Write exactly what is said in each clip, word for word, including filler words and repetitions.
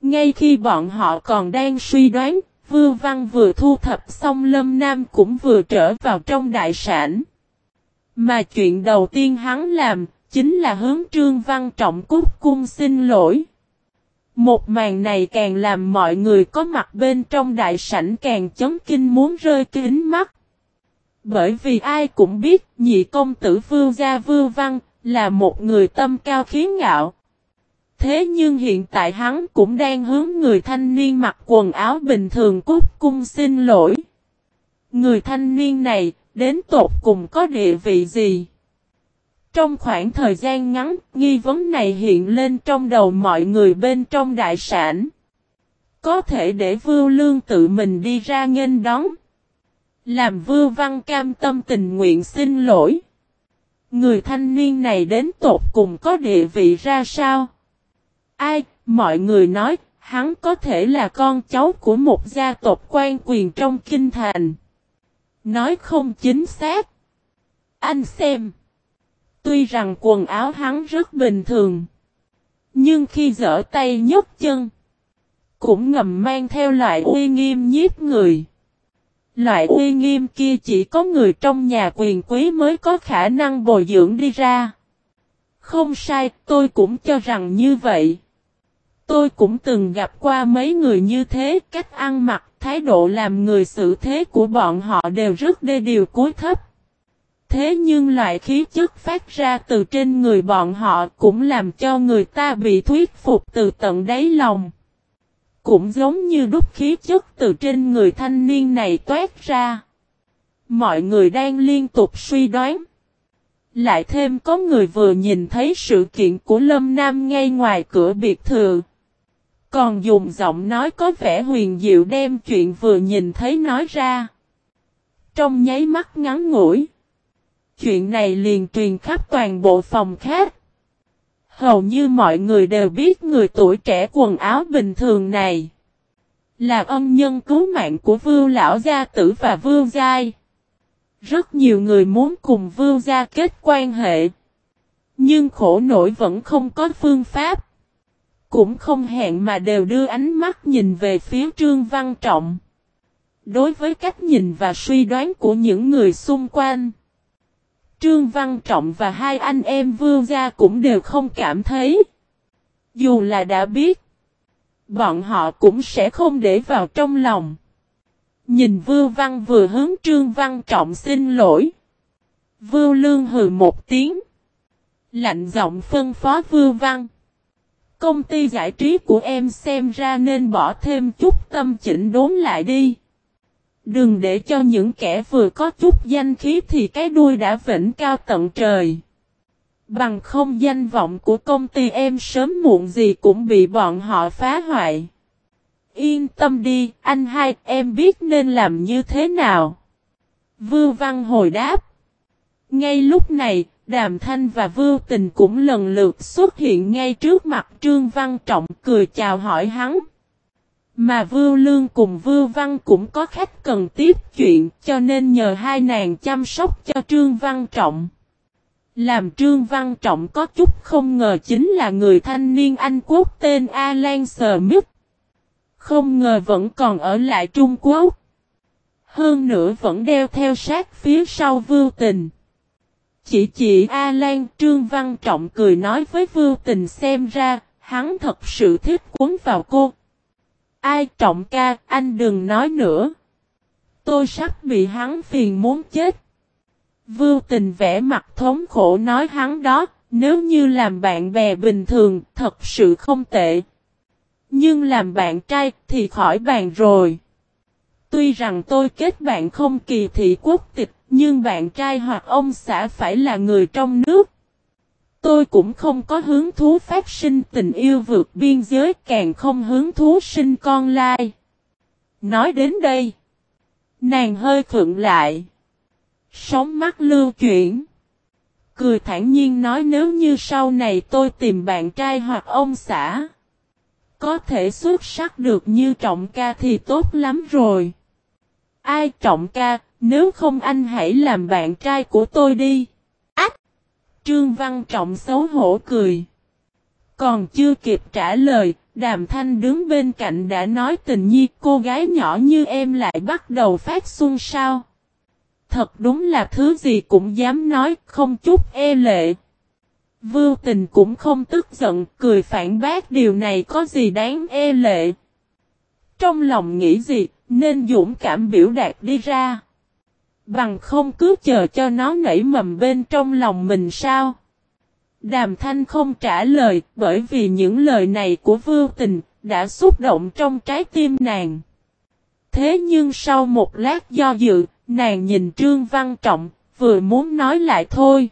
Ngay khi bọn họ còn đang suy đoán, Vưu Văn vừa thu thập xong Lâm Nam cũng vừa trở vào trong đại sảnh. Mà chuyện đầu tiên hắn làm, chính là hướng Trương Văn Trọng cút cung xin lỗi. Một màn này càng làm mọi người có mặt bên trong đại sảnh càng chấn kinh muốn rơi kính mắt. Bởi vì ai cũng biết nhị công tử Vưu gia Vưu Văn là một người tâm cao khí ngạo. Thế nhưng hiện tại hắn cũng đang hướng người thanh niên mặc quần áo bình thường cút cung xin lỗi. Người thanh niên này đến tột cùng có địa vị gì? Trong khoảng thời gian ngắn, nghi vấn này hiện lên trong đầu mọi người bên trong đại sảnh. Có thể để Vưu Lương tự mình đi ra nghênh đón. Làm Vưu Văn cam tâm tình nguyện xin lỗi. Người thanh niên này đến tột cùng có địa vị ra sao? Ai, mọi người nói, hắn có thể là con cháu của một gia tộc quan quyền trong kinh thành. Nói không chính xác. Anh xem. Tuy rằng quần áo hắn rất bình thường. Nhưng khi giở tay nhấc chân. Cũng ngầm mang theo loại uy nghiêm nhiếp người. Loại uy nghiêm kia chỉ có người trong nhà quyền quý mới có khả năng bồi dưỡng đi ra. Không sai, tôi cũng cho rằng như vậy. Tôi cũng từng gặp qua mấy người như thế, cách ăn mặc, thái độ làm người xử thế của bọn họ đều rất đê điều cúi thấp. Thế nhưng loại khí chất phát ra từ trên người bọn họ cũng làm cho người ta bị thuyết phục từ tận đáy lòng. Cũng giống như đúc khí chất từ trên người thanh niên này toát ra. Mọi người đang liên tục suy đoán. Lại thêm có người vừa nhìn thấy sự kiện của Lâm Nam ngay ngoài cửa biệt thự. Còn dùng giọng nói có vẻ huyền diệu đem chuyện vừa nhìn thấy nói ra. Trong nháy mắt ngắn ngủi. Chuyện này liền truyền khắp toàn bộ phòng khách. Hầu như mọi người đều biết người tuổi trẻ quần áo bình thường này. Là ân nhân cứu mạng của Vưu Lão Gia Tử và Vưu Giai. Rất nhiều người muốn cùng Vưu Gia kết quan hệ. Nhưng khổ nổi vẫn không có phương pháp. Cũng không hẹn mà đều đưa ánh mắt nhìn về phía Trương Văn Trọng. Đối với cách nhìn và suy đoán của những người xung quanh. Trương Văn Trọng và hai anh em Vưu Gia cũng đều không cảm thấy. Dù là đã biết. Bọn họ cũng sẽ không để vào trong lòng. Nhìn Vưu Văn vừa hướng Trương Văn Trọng xin lỗi. Vưu Lương hừ một tiếng. Lạnh giọng phân phó Vưu Văn. Công ty giải trí của em xem ra nên bỏ thêm chút tâm chỉnh đốn lại đi. Đừng để cho những kẻ vừa có chút danh khí thì cái đuôi đã vểnh cao tận trời. Bằng không danh vọng của công ty em sớm muộn gì cũng bị bọn họ phá hoại. Yên tâm đi, anh hai, em biết nên làm như thế nào. Vưu Văn hồi đáp. Ngay lúc này, Đàm Thanh và Vưu Tình cũng lần lượt xuất hiện ngay trước mặt Trương Văn Trọng cười chào hỏi hắn. Mà Vưu Lương cùng Vưu Văn cũng có khách cần tiếp chuyện cho nên nhờ hai nàng chăm sóc cho Trương Văn Trọng. Làm Trương Văn Trọng có chút không ngờ chính là người thanh niên Anh Quốc tên Alan Smith. Không ngờ vẫn còn ở lại Trung Quốc. Hơn nữa vẫn đeo theo sát phía sau Vưu Tình. Chỉ chỉ Alan, Trương Văn Trọng cười nói với Vưu Tình xem ra, hắn thật sự thích cuốn vào cô. Ai Trọng ca, anh đừng nói nữa. Tôi sắp bị hắn phiền muốn chết. Vưu Tình vẽ mặt thống khổ nói hắn đó, nếu như làm bạn bè bình thường, thật sự không tệ. Nhưng làm bạn trai thì khỏi bàn rồi. Tuy rằng tôi kết bạn không kỳ thị quốc tịch, nhưng bạn trai hoặc ông xã phải là người trong nước. Tôi cũng không có hứng thú phát sinh tình yêu vượt biên giới, càng không hứng thú sinh con lai. Nói đến đây, nàng hơi khựng lại. Sóng mắt lưu chuyển. Cười thản nhiên nói nếu như sau này tôi tìm bạn trai hoặc ông xã. Có thể xuất sắc được như Trọng ca thì tốt lắm rồi. Ai Trọng ca, nếu không anh hãy làm bạn trai của tôi đi. Ách! Trương Văn Trọng xấu hổ cười. Còn chưa kịp trả lời, Đàm Thanh đứng bên cạnh đã nói tình nhi cô gái nhỏ như em lại bắt đầu phát xuân sao. Thật đúng là thứ gì cũng dám nói, không chút e lệ. Vưu Tình cũng không tức giận, cười phản bác điều này có gì đáng e lệ. Trong lòng nghĩ gì, nên dũng cảm biểu đạt đi ra. Bằng không cứ chờ cho nó nảy mầm bên trong lòng mình sao. Đàm Thanh không trả lời, bởi vì những lời này của Vưu Tình đã xúc động trong trái tim nàng. Thế nhưng sau một lát do dự, nàng nhìn Trương Văn Trọng, vừa muốn nói lại thôi.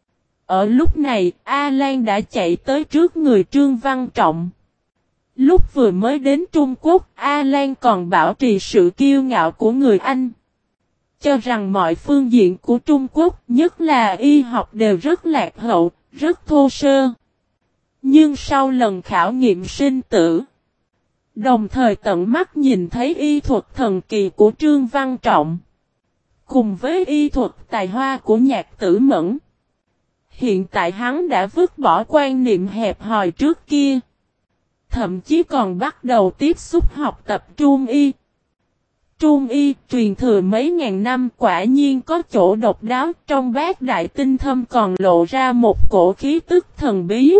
Ở lúc này, A Lan đã chạy tới trước người Trương Văn Trọng. Lúc vừa mới đến Trung Quốc, A Lan còn bảo trì sự kiêu ngạo của người Anh. Cho rằng mọi phương diện của Trung Quốc, nhất là y học đều rất lạc hậu, rất thô sơ. Nhưng sau lần khảo nghiệm sinh tử, đồng thời tận mắt nhìn thấy y thuật thần kỳ của Trương Văn Trọng, cùng với y thuật tài hoa của Nhạc Tử Mẫn, hiện tại hắn đã vứt bỏ quan niệm hẹp hòi trước kia. Thậm chí còn bắt đầu tiếp xúc học tập Trung Y. Trung Y truyền thừa mấy ngàn năm quả nhiên có chỗ độc đáo, trong bát đại tinh thâm còn lộ ra một cổ khí tức thần bí.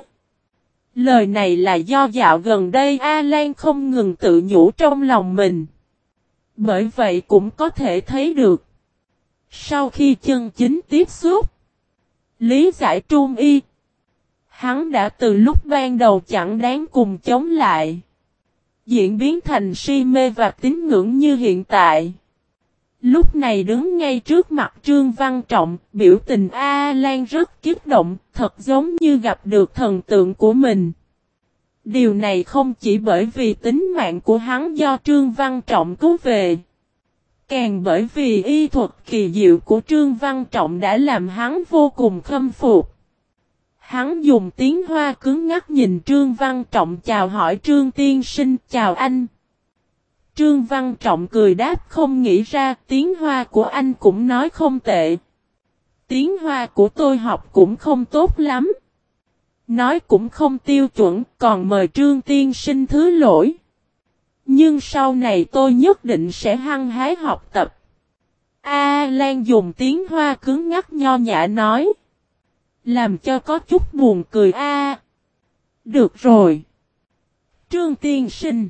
Lời này là do dạo gần đây A Lan không ngừng tự nhủ trong lòng mình. Bởi vậy cũng có thể thấy được. Sau khi chân chính tiếp xúc, lý giải Trung Y, hắn đã từ lúc ban đầu chẳng đáng cùng chống lại, diễn biến thành si mê và tín ngưỡng như hiện tại. Lúc này đứng ngay trước mặt Trương Văn Trọng, biểu tình A Lan rất kích động, thật giống như gặp được thần tượng của mình. Điều này không chỉ bởi vì tính mạng của hắn do Trương Văn Trọng cứu về, càng bởi vì y thuật kỳ diệu của Trương Văn Trọng đã làm hắn vô cùng khâm phục. Hắn dùng tiếng Hoa cứng ngắc nhìn Trương Văn Trọng chào hỏi Trương tiên sinh, chào anh. Trương Văn Trọng cười đáp không nghĩ ra tiếng Hoa của anh cũng nói không tệ. Tiếng Hoa của tôi học cũng không tốt lắm. Nói cũng không tiêu chuẩn, còn mời Trương tiên sinh thứ lỗi. Nhưng sau này tôi nhất định sẽ hăng hái học tập. A Lan dùng tiếng Hoa cứng ngắc nho nhã nói. Làm cho có chút buồn cười a. À, được rồi. Trương tiên sinh.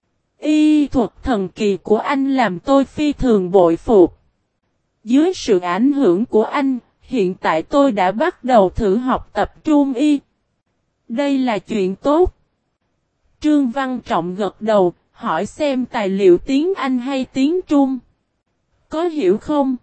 Y thuật thần kỳ của anh làm tôi phi thường bội phục. Dưới sự ảnh hưởng của anh, hiện tại tôi đã bắt đầu thử học tập Trung Y. Đây là chuyện tốt. Trương Văn Trọng gật đầu, hỏi xem tài liệu tiếng Anh hay tiếng Trung. Có hiểu không?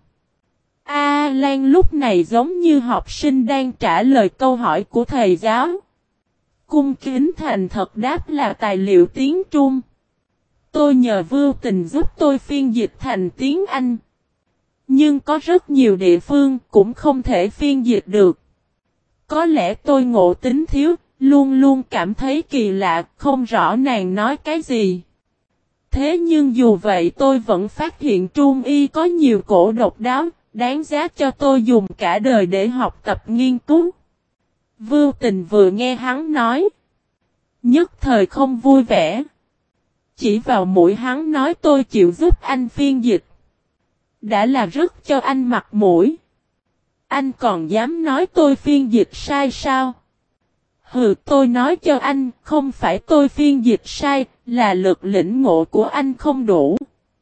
A Lan lúc này giống như học sinh đang trả lời câu hỏi của thầy giáo. Cung kính thành thật đáp là tài liệu tiếng Trung. Tôi nhờ Vưu Tình giúp tôi phiên dịch thành tiếng Anh. Nhưng có rất nhiều địa phương cũng không thể phiên dịch được. Có lẽ tôi ngộ tính thiếu, luôn luôn cảm thấy kỳ lạ, không rõ nàng nói cái gì. Thế nhưng dù vậy tôi vẫn phát hiện Trung Y có nhiều cổ độc đáo, đáng giá cho tôi dùng cả đời để học tập nghiên cứu. Vưu Tình vừa nghe hắn nói, nhất thời không vui vẻ. Chỉ vào mũi hắn nói tôi chịu giúp anh phiên dịch. Đã là rất cho anh mặt mũi. Anh còn dám nói tôi phiên dịch sai sao? Hừ, tôi nói cho anh, không phải tôi phiên dịch sai, là lực lĩnh ngộ của anh không đủ.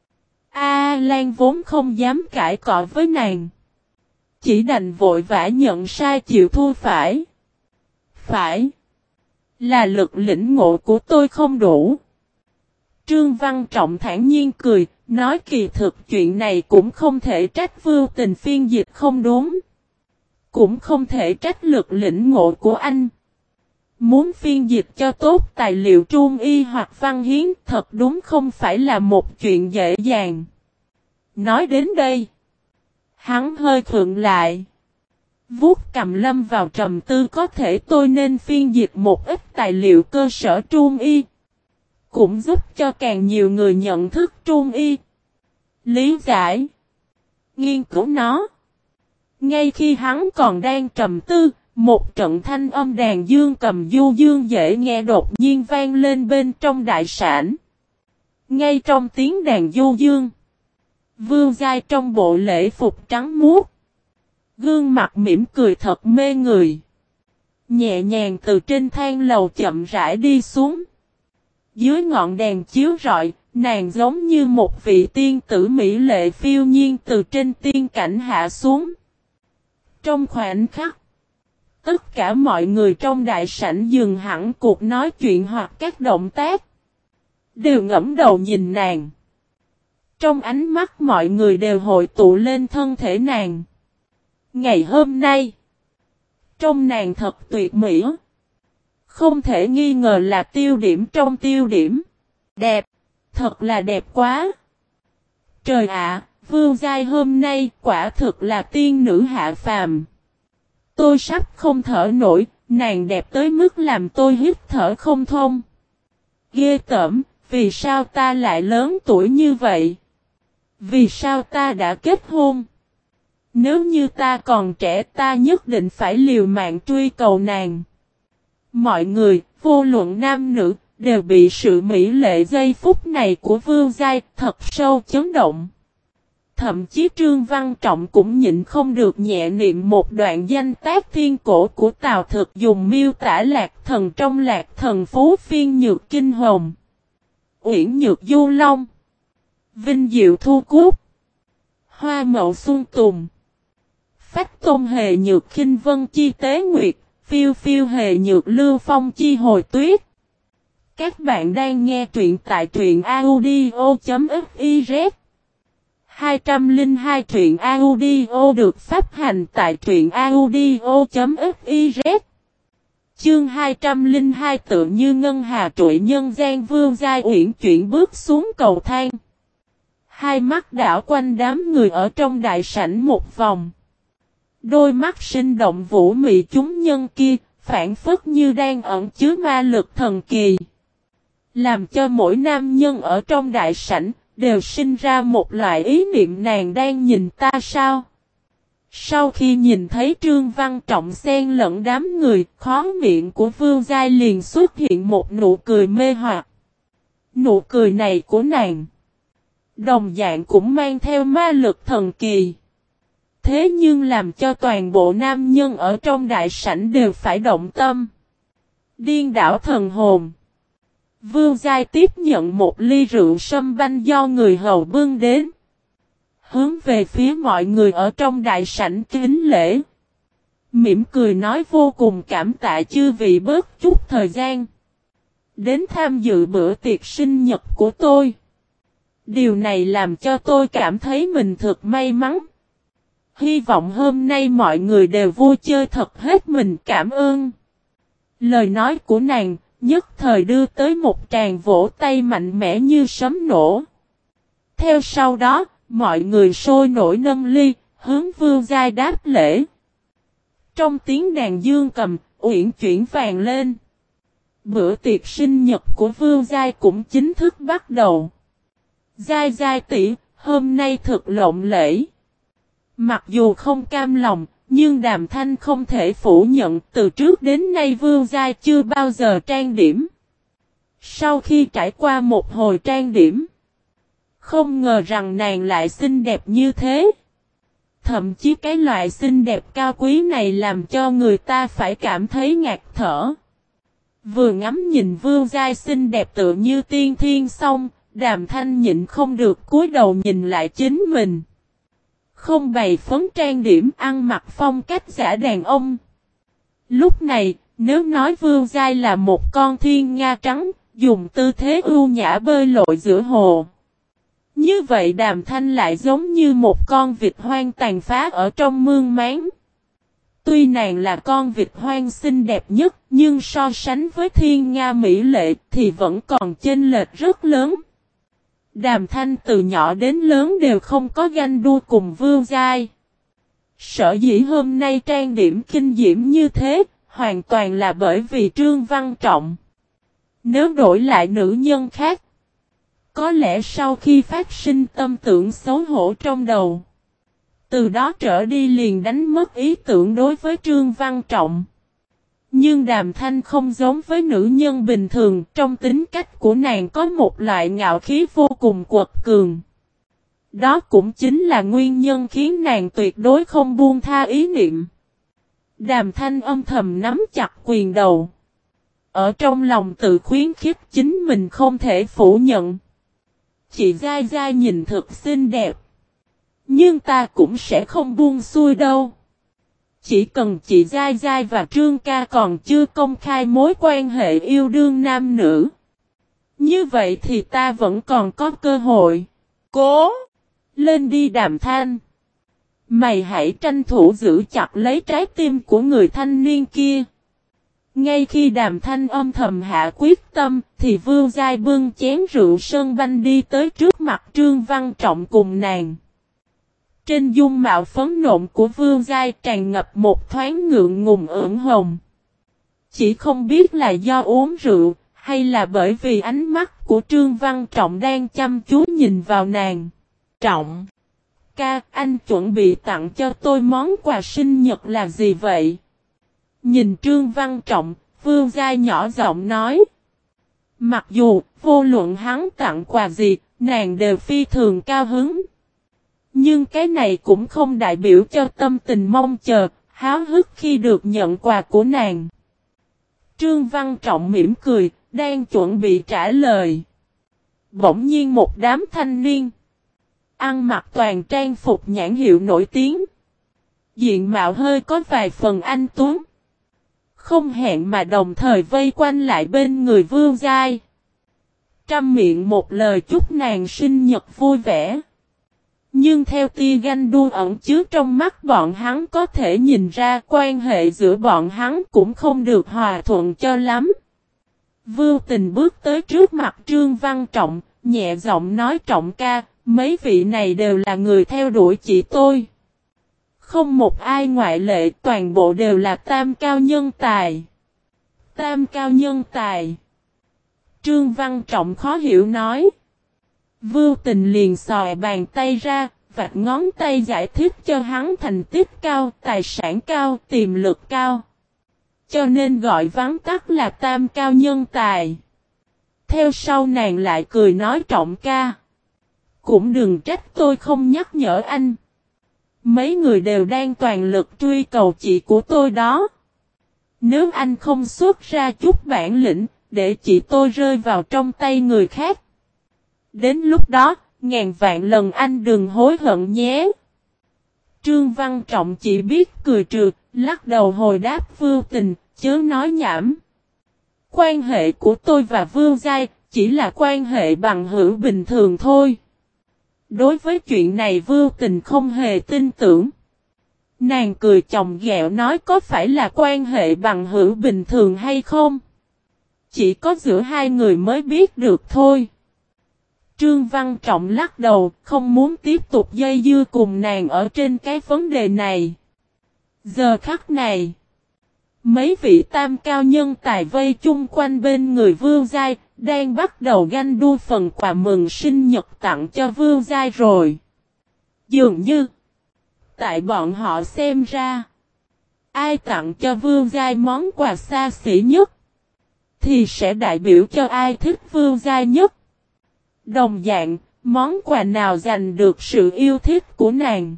A Lan vốn không dám cãi cọ với nàng. Chỉ đành vội vã nhận sai chịu thua phải. Phải. Là lực lĩnh ngộ của tôi không đủ. Trương Văn Trọng thản nhiên cười, nói kỳ thực chuyện này cũng không thể trách Vưu Tình phiên dịch không đúng. Cũng không thể trách lực lĩnh ngộ của anh. Muốn phiên dịch cho tốt tài liệu Trung Y hoặc văn hiến thật đúng không phải là một chuyện dễ dàng. Nói đến đây, hắn hơi khựng lại. Vuốt cầm lâm vào trầm tư có thể tôi nên phiên dịch một ít tài liệu cơ sở Trung Y. Cũng giúp cho càng nhiều người nhận thức Trung Y. Lý giải. Nghiên cứu nó. Ngay khi hắn còn đang trầm tư, Một trận thanh âm đàn dương cầm du dương dễ nghe đột nhiên vang lên bên trong đại sảnh. Ngay trong tiếng đàn du dương, Vương Giai trong bộ lễ phục trắng muốt, gương mặt mỉm cười thật mê người, nhẹ nhàng từ trên thang lầu chậm rãi đi xuống. Dưới ngọn đèn chiếu rọi, nàng giống như một vị tiên tử mỹ lệ phiêu nhiên từ trên tiên cảnh hạ xuống. Trong khoảnh khắc, tất cả mọi người trong đại sảnh dừng hẳn cuộc nói chuyện hoặc các động tác, đều ngẫm đầu nhìn nàng. Trong ánh mắt mọi người đều hội tụ lên thân thể nàng. Ngày hôm nay, trông nàng thật tuyệt mỹ, không thể nghi ngờ là tiêu điểm trong tiêu điểm. Đẹp, thật là đẹp quá. Trời ạ, Vương Giai hôm nay quả thực là tiên nữ hạ phàm. Tôi sắp không thở nổi, nàng đẹp tới mức làm tôi hít thở không thông. Ghê tởm, vì sao ta lại lớn tuổi như vậy? Vì sao ta đã kết hôn? Nếu như ta còn trẻ ta nhất định phải liều mạng truy cầu nàng. Mọi người, vô luận nam nữ, đều bị sự mỹ lệ giây phút này của Vương Giai thật sâu chấn động. Thậm chí Trương Văn Trọng cũng nhịn không được nhẹ niệm một đoạn danh tác thiên cổ của Tào Thực dùng miêu tả Lạc Thần trong Lạc Thần Phú Phiên Nhược Kinh Hồng, Uyển Nhược Du Long, Vinh Diệu Thu Cúc, Hoa Mậu Xuân Tùng, Phách Tôn Hề Nhược Khinh Vân Chi Tế Nguyệt, Phiêu Phiêu Hề Nhược Lưu Phong Chi Hồi Tuyết. Các bạn đang nghe truyện tại truyện audio.fiz. hai không hai truyện audio được phát hành tại truyện audio.fiz. Chương hai không hai tự như ngân hà trụi nhân gian. Vương Giai uyển chuyển bước xuống cầu thang. Hai mắt đảo quanh đám người ở trong đại sảnh một vòng. Đôi mắt sinh động vũ mị chúng nhân kia, phản phất như đang ẩn chứa ma lực thần kỳ. Làm cho mỗi nam nhân ở trong đại sảnh, đều sinh ra một loại ý niệm nàng đang nhìn ta sao. Sau khi nhìn thấy Trương Văn Trọng xen lẫn đám người, khóe miệng của Vương Giai liền xuất hiện một nụ cười mê hoặc. Nụ cười này của nàng, đồng dạng cũng mang theo ma lực thần kỳ. Thế nhưng làm cho toàn bộ nam nhân ở trong đại sảnh đều phải động tâm. Điên đảo thần hồn. Vương Giai tiếp nhận một ly rượu sâm banh do người hầu bưng đến. Hướng về phía mọi người ở trong đại sảnh kính lễ. Mỉm cười nói vô cùng cảm tạ chư vị bớt chút thời gian. Đến tham dự bữa tiệc sinh nhật của tôi. Điều này làm cho tôi cảm thấy mình thật may mắn. Hy vọng hôm nay mọi người đều vui chơi thật hết mình cảm ơn. Lời nói của nàng nhất thời đưa tới một tràng vỗ tay mạnh mẽ như sấm nổ. Theo sau đó, mọi người sôi nổi nâng ly, hướng Vương Giai đáp lễ. Trong tiếng đàn dương cầm, uyển chuyển vàng lên. Bữa tiệc sinh nhật của Vương Giai cũng chính thức bắt đầu. Giai Giai tỷ, hôm nay thật lộng lẫy. Mặc dù không cam lòng, nhưng Đàm Thanh không thể phủ nhận từ trước đến nay Vương Giai chưa bao giờ trang điểm. Sau khi trải qua một hồi trang điểm, không ngờ rằng nàng lại xinh đẹp như thế. Thậm chí cái loại xinh đẹp cao quý này làm cho người ta phải cảm thấy ngạt thở. Vừa ngắm nhìn Vương Giai xinh đẹp tựa như tiên thiên xong, Đàm Thanh nhịn không được cúi đầu nhìn lại chính mình. Không bày phấn trang điểm ăn mặc phong cách giả đàn ông. Lúc này, nếu nói Vương Giai là một con thiên nga trắng, dùng tư thế ưu nhã bơi lội giữa hồ. Như vậy Đàm Thanh lại giống như một con vịt hoang tàn phá ở trong mương máng. Tuy nàng là con vịt hoang xinh đẹp nhất, nhưng so sánh với thiên nga mỹ lệ thì vẫn còn chênh lệch rất lớn. Đàm Thanh từ nhỏ đến lớn đều không có ganh đua cùng Vương Giai. Sở dĩ hôm nay trang điểm kinh diễm như thế, hoàn toàn là bởi vì Trương Văn Trọng. Nếu đổi lại nữ nhân khác, có lẽ sau khi phát sinh tâm tưởng xấu hổ trong đầu, Từ đó trở đi liền đánh mất ý tưởng đối với Trương Văn Trọng. Nhưng Đàm Thanh không giống với nữ nhân bình thường, trong tính cách của nàng có một loại ngạo khí vô cùng quật cường. Đó cũng chính là nguyên nhân khiến nàng tuyệt đối không buông tha ý niệm. Đàm Thanh âm thầm nắm chặt quyền đầu. Ở trong lòng tự khuyến khích chính mình không thể phủ nhận. Chị Giai Giai nhìn thật xinh đẹp. Nhưng ta cũng sẽ không buông xuôi đâu. Chỉ cần chị Giai Giai và Trương ca còn chưa công khai mối quan hệ yêu đương nam nữ. Như vậy thì ta vẫn còn có cơ hội. Cố! Lên đi Đàm Thanh. Mày hãy tranh thủ giữ chặt lấy trái tim của người thanh niên kia. Ngay khi Đàm Thanh âm thầm hạ quyết tâm, thì Vương Giai bưng chén rượu sơn banh đi tới trước mặt Trương Văn Trọng cùng nàng. Trên dung mạo phấn nộn của Vương Giai tràn ngập một thoáng ngượng ngùng ửng hồng. Chỉ không biết là do uống rượu, hay là bởi vì ánh mắt của Trương Văn Trọng đang chăm chú nhìn vào nàng. Trọng! Ca, anh chuẩn bị tặng cho tôi món quà sinh nhật là gì vậy? Nhìn Trương Văn Trọng, Vương Giai nhỏ giọng nói. Mặc dù, vô luận hắn tặng quà gì, nàng đều phi thường cao hứng. Nhưng cái này cũng không đại biểu cho tâm tình mong chờ, háo hức khi được nhận quà của nàng. Trương Văn Trọng mỉm cười, đang chuẩn bị trả lời. Bỗng nhiên một đám thanh niên ăn mặc toàn trang phục nhãn hiệu nổi tiếng. Diện mạo hơi có vài phần anh tuấn. Không hẹn mà đồng thời vây quanh lại bên người Vương Giai. Trăm miệng một lời chúc nàng sinh nhật vui vẻ. Nhưng theo tia ganh đua ẩn chứa trong mắt bọn hắn có thể nhìn ra quan hệ giữa bọn hắn cũng không được hòa thuận cho lắm. Vưu Tình bước tới trước mặt Trương Văn Trọng, nhẹ giọng nói Trọng ca, mấy vị này đều là người theo đuổi chị tôi. Không một ai ngoại lệ, toàn bộ đều là tam cao nhân tài. Tam cao nhân tài. Trương Văn Trọng khó hiểu nói. Vưu Tình liền xòe bàn tay ra, vạch ngón tay giải thích cho hắn thành tích cao, tài sản cao, tiềm lực cao. Cho nên gọi vắn tắt là tam cao nhân tài. Theo sau nàng lại cười nói Trọng ca. Cũng đừng trách tôi không nhắc nhở anh. Mấy người đều đang toàn lực truy cầu chị của tôi đó. Nếu anh không xuất ra chút bản lĩnh, để chị tôi rơi vào trong tay người khác. Đến lúc đó, ngàn vạn lần anh đừng hối hận nhé. Trương Văn Trọng chỉ biết cười trừ, lắc đầu hồi đáp Vưu Tình, chớ nói nhảm. Quan hệ của tôi và Vương Giai chỉ là quan hệ bằng hữu bình thường thôi. Đối với chuyện này Vưu Tình không hề tin tưởng. Nàng cười chồng ghẹo nói có phải là quan hệ bằng hữu bình thường hay không? Chỉ có giữa hai người mới biết được thôi. Trương Văn Trọng lắc đầu, không muốn tiếp tục dây dưa cùng nàng ở trên cái vấn đề này. Giờ khắc này, mấy vị tam cao nhân tài vây chung quanh bên người Vương Giai, đang bắt đầu ganh đua phần quà mừng sinh nhật tặng cho Vương Giai rồi. Dường như, tại bọn họ xem ra, ai tặng cho Vương Giai món quà xa xỉ nhất, thì sẽ đại biểu cho ai thích Vương Giai nhất. Đồng dạng, món quà nào giành được sự yêu thích của nàng,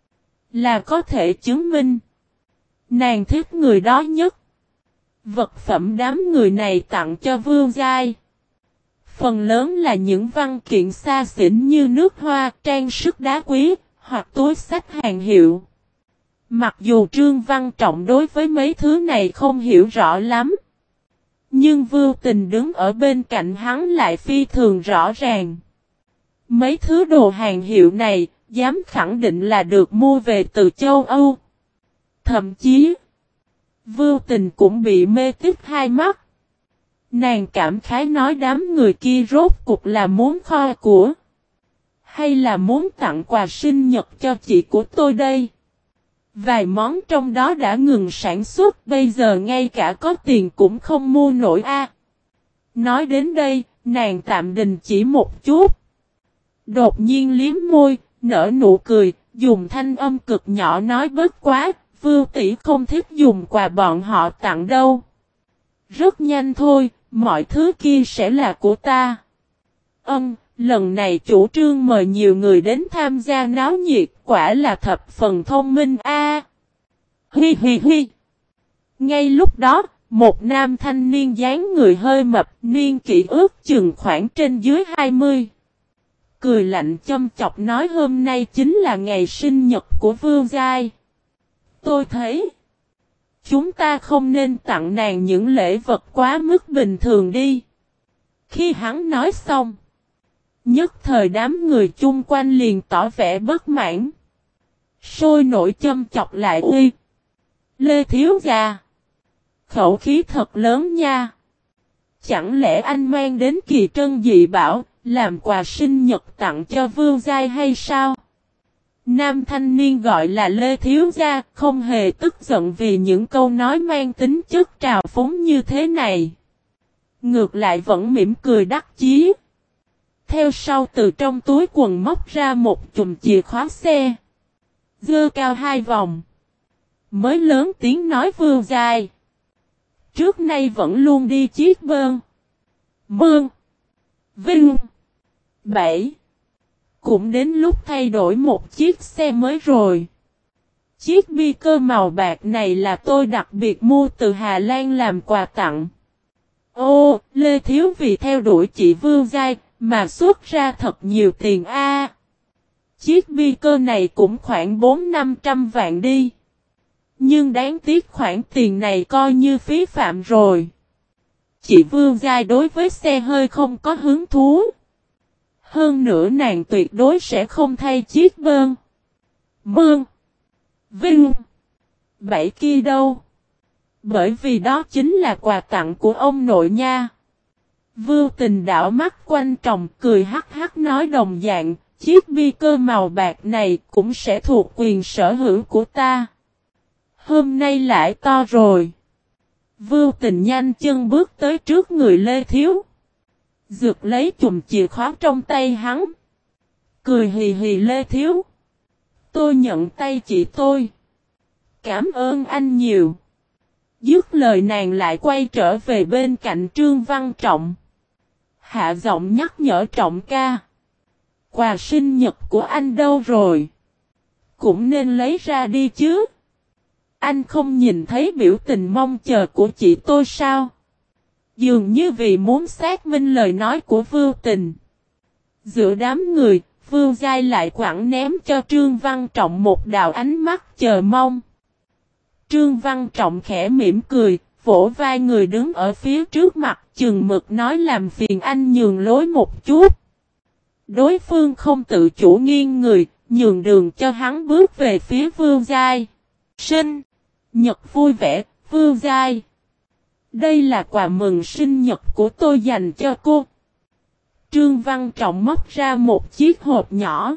là có thể chứng minh nàng thích người đó nhất. Vật phẩm đám người này tặng cho Vương Giai, phần lớn là những văn kiện xa xỉn như nước hoa, trang sức đá quý, hoặc túi xách hàng hiệu. Mặc dù Trương Văn Trọng đối với mấy thứ này không hiểu rõ lắm, nhưng Vưu Tình đứng ở bên cạnh hắn lại phi thường rõ ràng. Mấy thứ đồ hàng hiệu này, dám khẳng định là được mua về từ châu Âu. Thậm chí, Vưu Tình cũng bị mê tít hai mắt. Nàng cảm khái nói đám người kia rốt cục là muốn kho của, hay là muốn tặng quà sinh nhật cho chị của tôi đây. Vài món trong đó đã ngừng sản xuất, bây giờ ngay cả có tiền cũng không mua nổi a. Nói đến đây, nàng tạm đình chỉ một chút. Đột nhiên liếm môi, nở nụ cười, dùng thanh âm cực nhỏ nói bất quá, Vưu tỷ không thích dùng quà bọn họ tặng đâu. Rất nhanh thôi, mọi thứ kia sẽ là của ta. Ân, lần này chủ trương mời nhiều người đến tham gia náo nhiệt, quả là thập phần thông minh a. Hi hi hi. Ngay lúc đó, một nam thanh niên dáng người hơi mập, niên kỷ ước chừng khoảng trên dưới hai mươi. Cười lạnh châm chọc nói hôm nay chính là ngày sinh nhật của Vưu Giai. Tôi thấy, chúng ta không nên tặng nàng những lễ vật quá mức bình thường đi. Khi hắn nói xong, nhất thời đám người chung quanh liền tỏ vẻ bất mãn. Sôi nổi châm chọc lại uy. Lê thiếu gia, khẩu khí thật lớn nha. Chẳng lẽ anh mang đến kỳ trân dị bảo, làm quà sinh nhật tặng cho Vưu Giai hay sao? Nam thanh niên gọi là Lê thiếu gia, không hề tức giận vì những câu nói mang tính chất trào phúng như thế này. Ngược lại vẫn mỉm cười đắc chí. Theo sau từ trong túi quần móc ra một chùm chìa khóa xe. Dơ cao hai vòng. Mới lớn tiếng nói Vưu Giai. Trước nay vẫn luôn đi chiếc bơn. Mương. Vinh. Bảy. Cũng đến lúc thay đổi một chiếc xe mới rồi. Chiếc bi cơ màu bạc này là tôi đặc biệt mua từ Hà Lan làm quà tặng. Ô, Lê Thiếu vì theo đuổi chị Vưu Giai, mà xuất ra thật nhiều tiền a. Chiếc bi cơ này cũng khoảng bốn năm trăm vạn đi. Nhưng đáng tiếc khoản tiền này coi như phí phạm rồi. Chị Vưu Giai đối với xe hơi không có hứng thú. Hơn nữa nàng tuyệt đối sẽ không thay chiếc bơn. Mương. Vinh. Bảy kia đâu. Bởi vì đó chính là quà tặng của ông nội nha. Vưu Tình đảo mắt quanh tròng cười hắc hắc nói đồng dạng. Chiếc bi cơ màu bạc này cũng sẽ thuộc quyền sở hữu của ta. Hôm nay lại to rồi. Vưu Tình nhanh chân bước tới trước người Lê Thiếu. Dược lấy chùm chìa khóa trong tay hắn. Cười hì hì Lê Thiếu. Tôi nhận tay chị tôi. Cảm ơn anh nhiều. Dứt lời nàng lại quay trở về bên cạnh Trương Văn Trọng. Hạ giọng nhắc nhở Trọng ca. Quà sinh nhật của anh đâu rồi? Cũng nên lấy ra đi chứ. Anh không nhìn thấy biểu tình mong chờ của chị tôi sao? Dường như vì muốn xác minh lời nói của Vưu Tình. Giữa đám người, Vưu Giai lại quẳng ném cho Trương Văn Trọng một đạo ánh mắt chờ mong. Trương Văn Trọng khẽ mỉm cười, vỗ vai người đứng ở phía trước mặt chừng mực nói làm phiền anh nhường lối một chút. Đối phương không tự chủ nghiêng người, nhường đường cho hắn bước về phía Vưu Giai. Sinh nhật vui vẻ, Vưu Giai. Đây là quà mừng sinh nhật của tôi dành cho cô. Trương Văn Trọng móc ra một chiếc hộp nhỏ.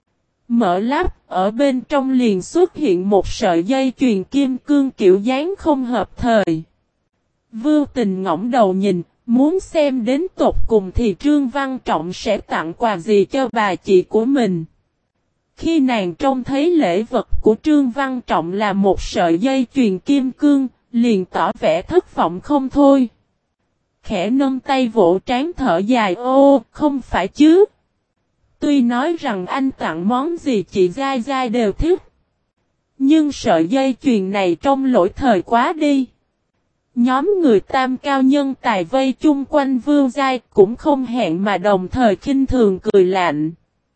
Mở lắp, ở bên trong liền xuất hiện một sợi dây chuyền kim cương kiểu dáng không hợp thời. Vưu Tình ngẩng đầu nhìn, muốn xem đến tột cùng thì Trương Văn Trọng sẽ tặng quà gì cho bà chị của mình. Khi nàng trông thấy lễ vật của Trương Văn Trọng là một sợi dây chuyền kim cương, liền tỏ vẻ thất vọng không thôi. Khẽ nâng tay vỗ trán thở dài ô, không phải chứ. Tuy nói rằng anh tặng món gì chị Giai Giai đều thích. Nhưng sợi dây chuyền này trông lỗi thời quá đi. Nhóm người tam cao nhân tài vây chung quanh Vưu Giai cũng không hẹn mà đồng thời khinh thường cười lạnh.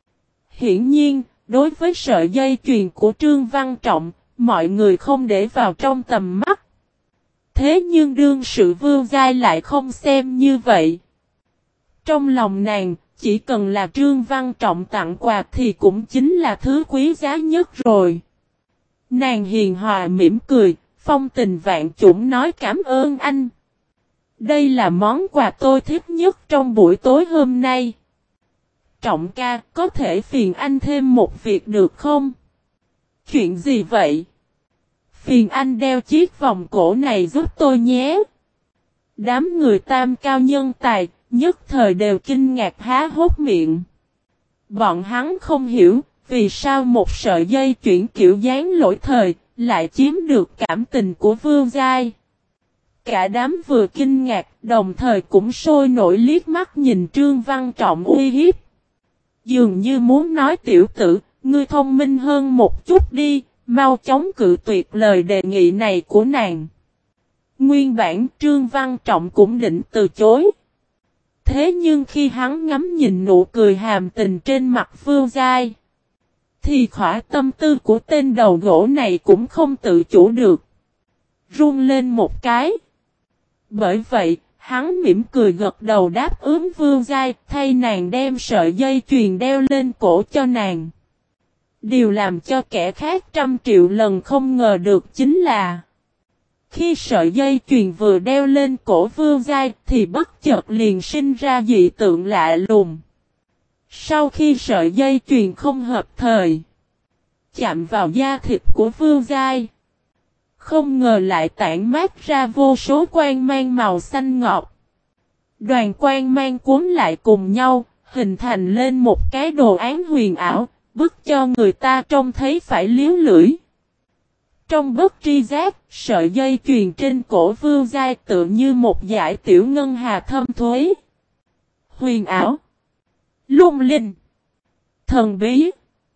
Hiển nhiên, đối với sợi dây chuyền của Trương Văn Trọng, mọi người không để vào trong tầm mắt. Thế nhưng đương sự Vưu Giai lại không xem như vậy. Trong lòng nàng, chỉ cần là Trương Văn Trọng tặng quà thì cũng chính là thứ quý giá nhất rồi. Nàng hiền hòa mỉm cười, phong tình vạn chủng nói cảm ơn anh. Đây là món quà tôi thích nhất trong buổi tối hôm nay. Trọng ca, có thể phiền anh thêm một việc được không? Chuyện gì vậy? Phiền anh đeo chiếc vòng cổ này giúp tôi nhé. Đám người tam cao nhân tài, nhất thời đều kinh ngạc há hốt miệng. Bọn hắn không hiểu, vì sao một sợi dây chuyển kiểu dáng lỗi thời, lại chiếm được cảm tình của Vương Giai. Cả đám vừa kinh ngạc, đồng thời cũng sôi nổi liếc mắt nhìn Trương Văn Trọng uy hiếp. Dường như muốn nói tiểu tử, ngươi thông minh hơn một chút đi, mau chóng cự tuyệt lời đề nghị này của nàng. Nguyên bản Trương Văn Trọng cũng định từ chối. Thế nhưng khi hắn ngắm nhìn nụ cười hàm tình trên mặt Vương Giai, thì khỏa tâm tư của tên đầu gỗ này cũng không tự chủ được. Run lên một cái. Bởi vậy, hắn mỉm cười gật đầu đáp ứng Vương Giai, thay nàng đem sợi dây chuyền đeo lên cổ cho nàng. Điều làm cho kẻ khác trăm triệu lần không ngờ được chính là khi sợi dây chuyền vừa đeo lên cổ Vương Giai thì bất chợt liền sinh ra dị tượng lạ lùng. Sau khi sợi dây chuyền không hợp thời chạm vào da thịt của Vương Giai, không ngờ lại tản mát ra vô số quang mang màu xanh ngọc. Đoàn quang mang cuốn lại cùng nhau, hình thành lên một cái đồ án huyền ảo, bức cho người ta trông thấy phải liếu lưỡi. Trong bất tri giác, sợi dây chuyền trên cổ Vương Giai tựa như một dải tiểu ngân hà thâm thuế. Huyền ảo, lung linh, thần bí.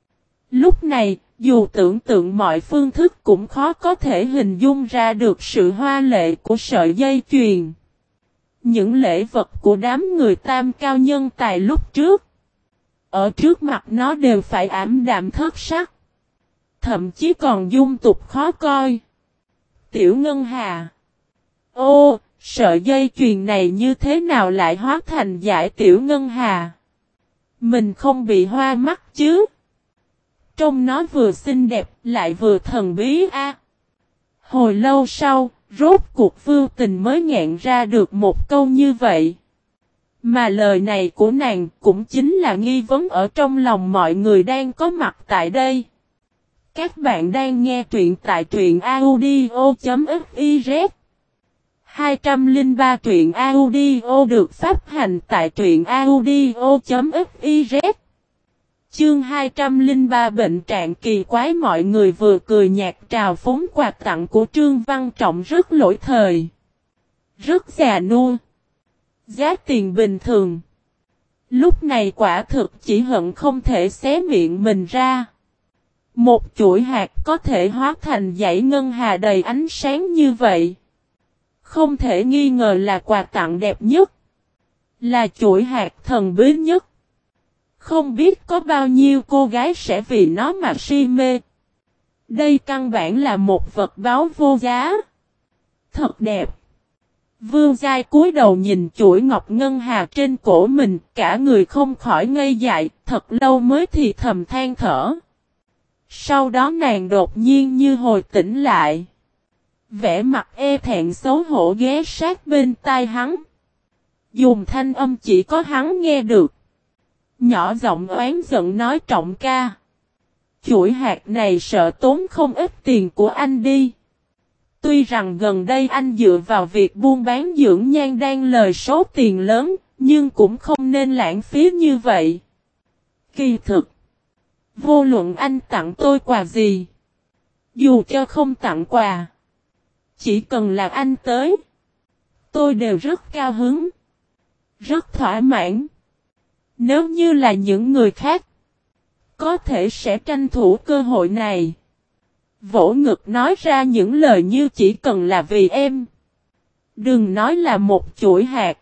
Lúc này, dù tưởng tượng mọi phương thức cũng khó có thể hình dung ra được sự hoa lệ của sợi dây chuyền. Những lễ vật của đám người tam cao nhân tài lúc trước, ở trước mặt nó đều phải ảm đạm thất sắc. Thậm chí còn dung tục khó coi. Tiểu Ngân Hà. Ô, sợi dây chuyền này như thế nào lại hóa thành dải Tiểu Ngân Hà? Mình không bị hoa mắt chứ? Trông nó vừa xinh đẹp lại vừa thần bí a. À. Hồi lâu sau, rốt cuộc Vưu Tình mới ngẹn ra được một câu như vậy. Mà lời này của nàng cũng chính là nghi vấn ở trong lòng mọi người đang có mặt tại đây. Các bạn đang nghe truyện tại truyện audio.fiz. hai không ba truyện audio được phát hành tại truyện audio.fiz. Chương hai không ba bệnh trạng kỳ quái. Mọi người vừa cười nhạt trào phúng quà tặng của Trương Văn Trọng rất lỗi thời. Rất già nua. Giá tiền bình thường. Lúc này quả thực chỉ hận không thể xé miệng mình ra. Một chuỗi hạt có thể hóa thành dải ngân hà đầy ánh sáng như vậy. Không thể nghi ngờ là quà tặng đẹp nhất. Là chuỗi hạt thần bí nhất. Không biết có bao nhiêu cô gái sẽ vì nó mà si mê. Đây căn bản là một vật báu vô giá. Thật đẹp. Vương Giai cúi đầu nhìn chuỗi ngọc ngân hà trên cổ mình, cả người không khỏi ngây dại, thật lâu mới thì thầm than thở. Sau đó nàng đột nhiên như hồi tỉnh lại. Vẻ mặt e thẹn xấu hổ ghé sát bên tai hắn. Dùng thanh âm chỉ có hắn nghe được. Nhỏ giọng oán giận nói: Trọng ca, chuỗi hạt này sợ tốn không ít tiền của anh đi. Tuy rằng gần đây anh dựa vào việc buôn bán dưỡng nhan đang lời số tiền lớn, nhưng cũng không nên lãng phí như vậy. Kỳ thực, vô luận anh tặng tôi quà gì, dù cho không tặng quà, chỉ cần là anh tới, tôi đều rất cao hứng, rất thỏa mãn. Nếu như là những người khác, có thể sẽ tranh thủ cơ hội này. Vỗ ngực nói ra những lời như chỉ cần là vì em. Đừng nói là một chuỗi hạt.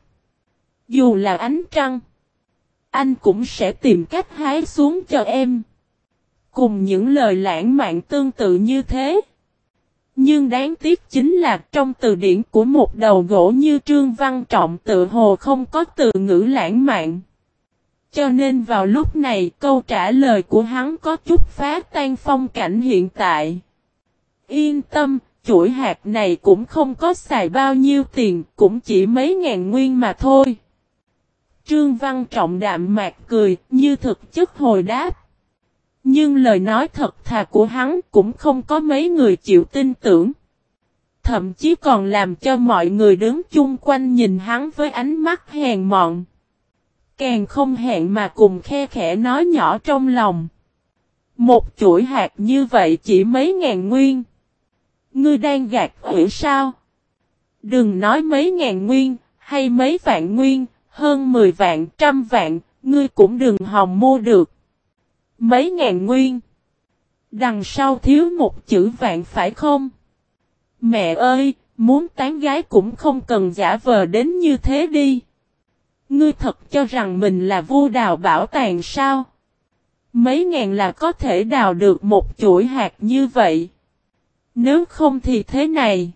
Dù là ánh trăng, anh cũng sẽ tìm cách hái xuống cho em. Cùng những lời lãng mạn tương tự như thế. Nhưng đáng tiếc chính là trong từ điển của một đầu gỗ như Trương Văn Trọng tự hồ không có từ ngữ lãng mạn. Cho nên vào lúc này câu trả lời của hắn có chút phá tan phong cảnh hiện tại. Yên tâm, chuỗi hạt này cũng không có xài bao nhiêu tiền, cũng chỉ mấy ngàn nguyên mà thôi. Trương Văn Trọng đạm mạc cười, như thực chất hồi đáp. Nhưng lời nói thật thà của hắn cũng không có mấy người chịu tin tưởng. Thậm chí còn làm cho mọi người đứng chung quanh nhìn hắn với ánh mắt hèn mọn. Càng không hẹn mà cùng khe khẽ nói nhỏ trong lòng. Một chuỗi hạt như vậy chỉ mấy ngàn nguyên. Ngươi đang gạt ủy sao? Đừng nói mấy ngàn nguyên, hay mấy vạn nguyên, hơn mười vạn, trăm vạn, ngươi cũng đừng hòng mua được. Mấy ngàn nguyên. Đằng sau thiếu một chữ vạn phải không? Mẹ ơi, muốn tán gái cũng không cần giả vờ đến như thế đi. Ngươi thật cho rằng mình là vua đào bảo tàng sao? Mấy ngàn là có thể đào được một chuỗi hạt như vậy. Nếu không thì thế này.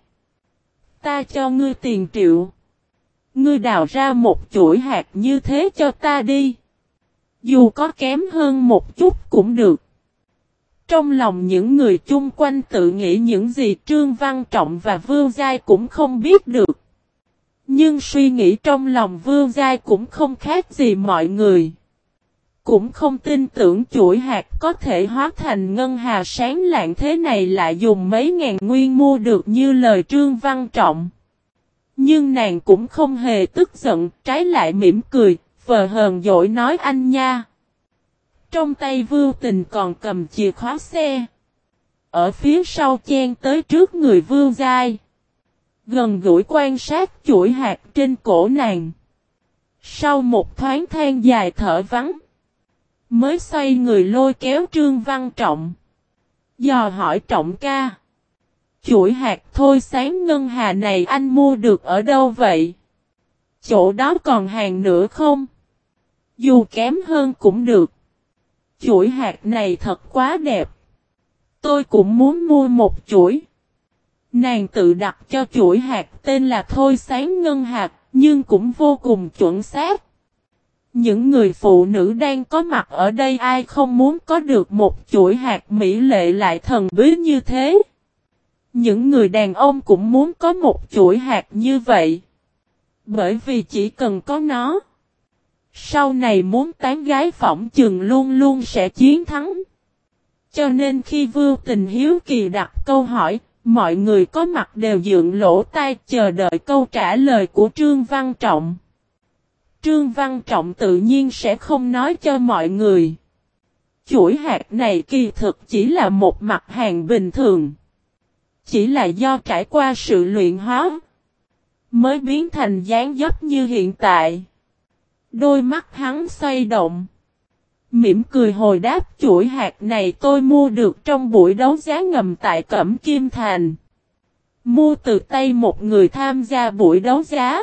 Ta cho ngươi tiền triệu. Ngươi đào ra một chuỗi hạt như thế cho ta đi. Dù có kém hơn một chút cũng được. Trong lòng những người chung quanh tự nghĩ những gì Trương Văn Trọng và Vương Giai cũng không biết được. Nhưng suy nghĩ trong lòng Vương Giai cũng không khác gì mọi người. Cũng không tin tưởng chuỗi hạt có thể hóa thành ngân hà sáng lạng thế này lại dùng mấy ngàn nguyên mua được như lời Trương Văn Trọng. Nhưng nàng cũng không hề tức giận, trái lại mỉm cười, vờ hờn dỗi nói anh nha. Trong tay Vưu Tình còn cầm chìa khóa xe. Ở phía sau chen tới trước người Vưu Giai. Gần gũi quan sát chuỗi hạt trên cổ nàng. Sau một thoáng than dài thở vắng. Mới xoay người lôi kéo Trương Văn Trọng. Dò hỏi Trọng ca. Chuỗi hạt thôi sáng ngân hà này anh mua được ở đâu vậy? Chỗ đó còn hàng nữa không? Dù kém hơn cũng được. Chuỗi hạt này thật quá đẹp. Tôi cũng muốn mua một chuỗi. Nàng tự đặt cho chuỗi hạt tên là Thôi Sáng Ngân Hạt, nhưng cũng vô cùng chuẩn xác. Những người phụ nữ đang có mặt ở đây ai không muốn có được một chuỗi hạt mỹ lệ lại thần bí như thế. Những người đàn ông cũng muốn có một chuỗi hạt như vậy. Bởi vì chỉ cần có nó. Sau này muốn tán gái phỏng chừng luôn luôn sẽ chiến thắng. Cho nên khi Vưu Tình hiếu kỳ đặt câu hỏi, mọi người có mặt đều dựng lỗ tai chờ đợi câu trả lời của Trương Văn Trọng. Trương Văn Trọng tự nhiên sẽ không nói cho mọi người. Chuỗi hạt này kỳ thực chỉ là một mặt hàng bình thường. Chỉ là do trải qua sự luyện hóa mới biến thành dáng dấp như hiện tại. Đôi mắt hắn xoay động. Mỉm cười hồi đáp chuỗi hạt này tôi mua được trong buổi đấu giá ngầm tại Cẩm Kim Thành. Mua từ tay một người tham gia buổi đấu giá.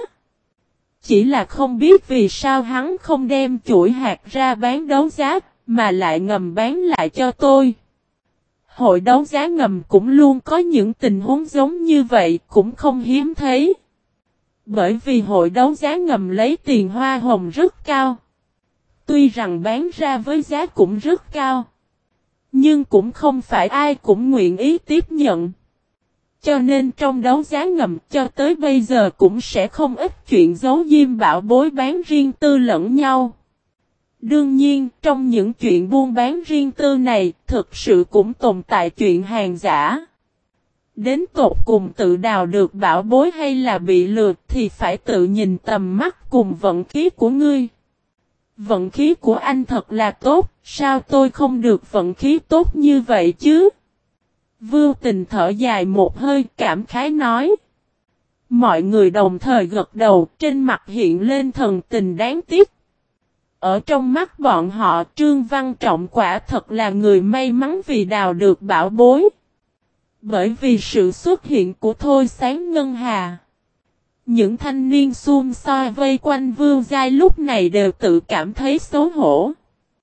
Chỉ là không biết vì sao hắn không đem chuỗi hạt ra bán đấu giá, mà lại ngầm bán lại cho tôi. Hội đấu giá ngầm cũng luôn có những tình huống giống như vậy, cũng không hiếm thấy. Bởi vì hội đấu giá ngầm lấy tiền hoa hồng rất cao. Tuy rằng bán ra với giá cũng rất cao. Nhưng cũng không phải ai cũng nguyện ý tiếp nhận. Cho nên trong đấu giá ngầm cho tới bây giờ cũng sẽ không ít chuyện giấu diêm bảo bối bán riêng tư lẫn nhau. Đương nhiên, trong những chuyện buôn bán riêng tư này, thực sự cũng tồn tại chuyện hàng giả. Đến tột cùng tự đào được bảo bối hay là bị lừa thì phải tự nhìn tầm mắt cùng vận khí của ngươi. Vận khí của anh thật là tốt, sao tôi không được vận khí tốt như vậy chứ? Vưu Tình thở dài một hơi cảm khái nói. Mọi người đồng thời gật đầu, trên mặt hiện lên thần tình đáng tiếc. Ở trong mắt bọn họ Trương Văn Trọng quả thật là người may mắn vì đào được bảo bối. Bởi vì sự xuất hiện của Thôi Sáng Ngân Hà. Những thanh niên xung soi vây quanh Vương Giai lúc này đều tự cảm thấy xấu hổ.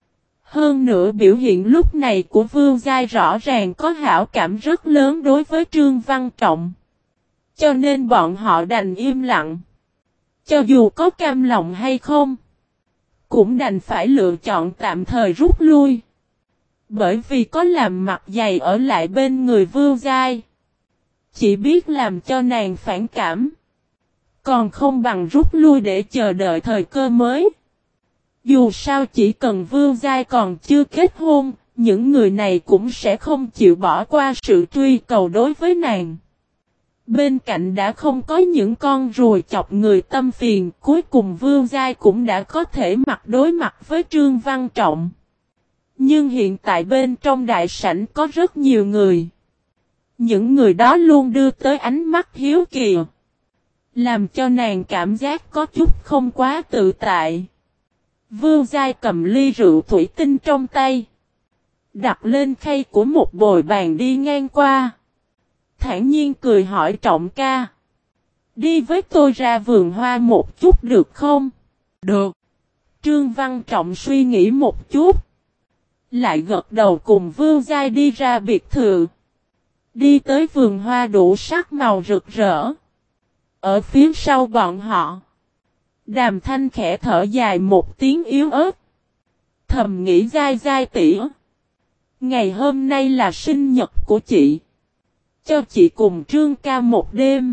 Hơn nữa biểu hiện lúc này của Vương Giai rõ ràng có hảo cảm rất lớn đối với Trương Văn Trọng. Cho nên bọn họ đành im lặng. Cho dù có cam lòng hay không, cũng đành phải lựa chọn tạm thời rút lui. Bởi vì có làm mặt dày ở lại bên người Vương Giai, chỉ biết làm cho nàng phản cảm. Còn không bằng rút lui để chờ đợi thời cơ mới. Dù sao chỉ cần Vương Giai còn chưa kết hôn, những người này cũng sẽ không chịu bỏ qua sự truy cầu đối với nàng. Bên cạnh đã không có những con ruồi chọc người tâm phiền, cuối cùng Vương Giai cũng đã có thể mặt đối mặt với Trương Văn Trọng. Nhưng hiện tại bên trong đại sảnh có rất nhiều người. Những người đó luôn đưa tới ánh mắt hiếu kỳ, làm cho nàng cảm giác có chút không quá tự tại. Vương Giai cầm ly rượu thủy tinh trong tay, đặt lên khay của một bồi bàn đi ngang qua. Thản nhiên cười hỏi Trọng ca. Đi với tôi ra vườn hoa một chút được không? Được. Trương Văn Trọng suy nghĩ một chút, lại gật đầu cùng Vương Giai đi ra biệt thự. Đi tới vườn hoa đủ sắc màu rực rỡ. Ở phía sau bọn họ, Đàm Thanh khẽ thở dài một tiếng yếu ớt. Thầm nghĩ Giai Giai tỉ, ngày hôm nay là sinh nhật của chị. Cho chị cùng Trương ca một đêm.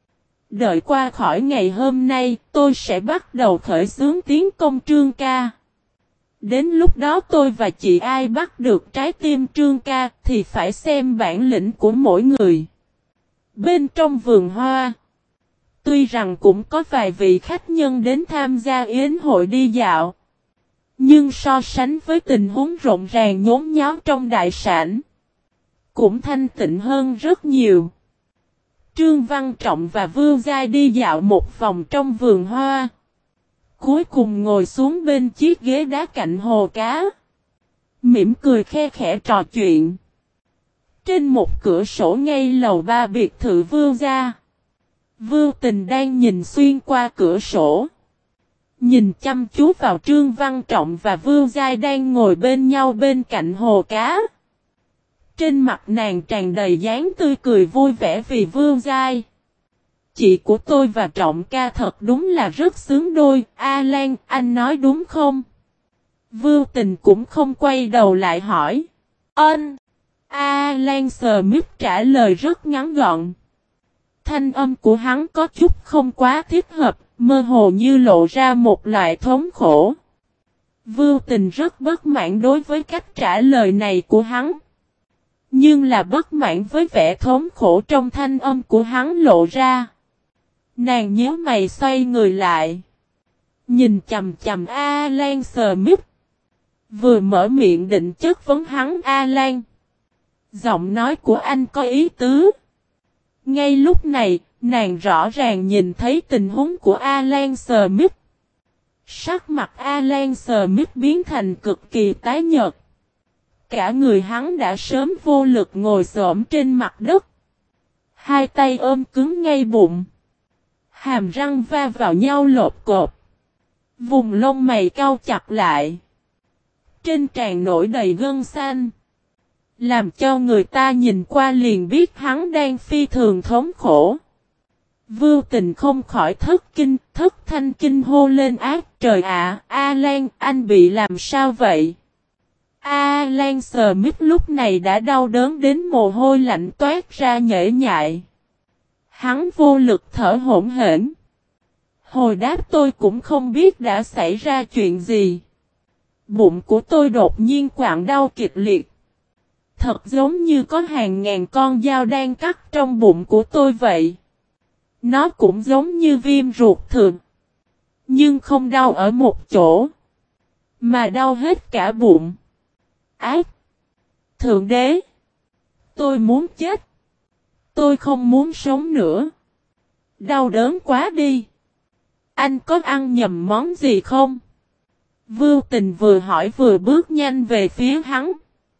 Đợi qua khỏi ngày hôm nay, tôi sẽ bắt đầu khởi xướng tiến công Trương ca. Đến lúc đó tôi và chị ai bắt được trái tim Trương ca thì phải xem bản lĩnh của mỗi người. Bên trong vườn hoa, tuy rằng cũng có vài vị khách nhân đến tham gia yến hội đi dạo, nhưng so sánh với tình huống rộn ràng nhốn nháo trong đại sảnh, cũng thanh tịnh hơn rất nhiều. Trương Văn Trọng và Vương Giai đi dạo một vòng trong vườn hoa, cuối cùng ngồi xuống bên chiếc ghế đá cạnh hồ cá, mỉm cười khe khẽ trò chuyện. Trên một cửa sổ ngay lầu ba biệt thự Vương gia, Vương Tình đang nhìn xuyên qua cửa sổ, nhìn chăm chú vào Trương Văn Trọng và Vương Giai đang ngồi bên nhau bên cạnh hồ cá. Trên mặt nàng tràn đầy dáng tươi cười vui vẻ vì Vương Giai. Chị của tôi và Trọng ca thật đúng là rất xứng đôi. A Lan, anh nói đúng không? Vương Tình cũng không quay đầu lại hỏi. Ân. A Lan Smith trả lời rất ngắn gọn. Thanh âm của hắn có chút không quá thích hợp, mơ hồ như lộ ra một loại thống khổ. Vương Tình rất bất mãn đối với cách trả lời này của hắn. Nhưng là bất mãn với vẻ thống khổ trong thanh âm của hắn lộ ra. Nàng nhíu mày xoay người lại, nhìn chằm chằm A Lan Smith. Vừa mở miệng định chất vấn hắn. A Lan, giọng nói của anh có ý tứ. Ngay lúc này, nàng rõ ràng nhìn thấy tình huống của A Lan Smith. Sắc mặt A Lan Smith biến thành cực kỳ tái nhợt. Cả người hắn đã sớm vô lực ngồi xổm trên mặt đất, hai tay ôm cứng ngay bụng, hàm răng va vào nhau lột cột, vùng lông mày cau chặt lại, trên trán nổi đầy gân xanh, làm cho người ta nhìn qua liền biết hắn đang phi thường thống khổ. Vương Tình không khỏi thất kinh, thất thanh kinh hô lên ác trời ạ, A Lan, anh bị làm sao vậy? A Lan Smith lúc này đã đau đớn đến mồ hôi lạnh toát ra nhễ nhại. Hắn vô lực thở hổn hển. Hồi đáp tôi cũng không biết đã xảy ra chuyện gì. Bụng của tôi đột nhiên quặn đau kịch liệt. Thật giống như có hàng ngàn con dao đang cắt trong bụng của tôi vậy. Nó cũng giống như viêm ruột thường. Nhưng không đau ở một chỗ, mà đau hết cả bụng. Ác! Thượng đế! Tôi muốn chết! Tôi không muốn sống nữa! Đau đớn quá đi! Anh có ăn nhầm món gì không? Vương Tình vừa hỏi vừa bước nhanh về phía hắn.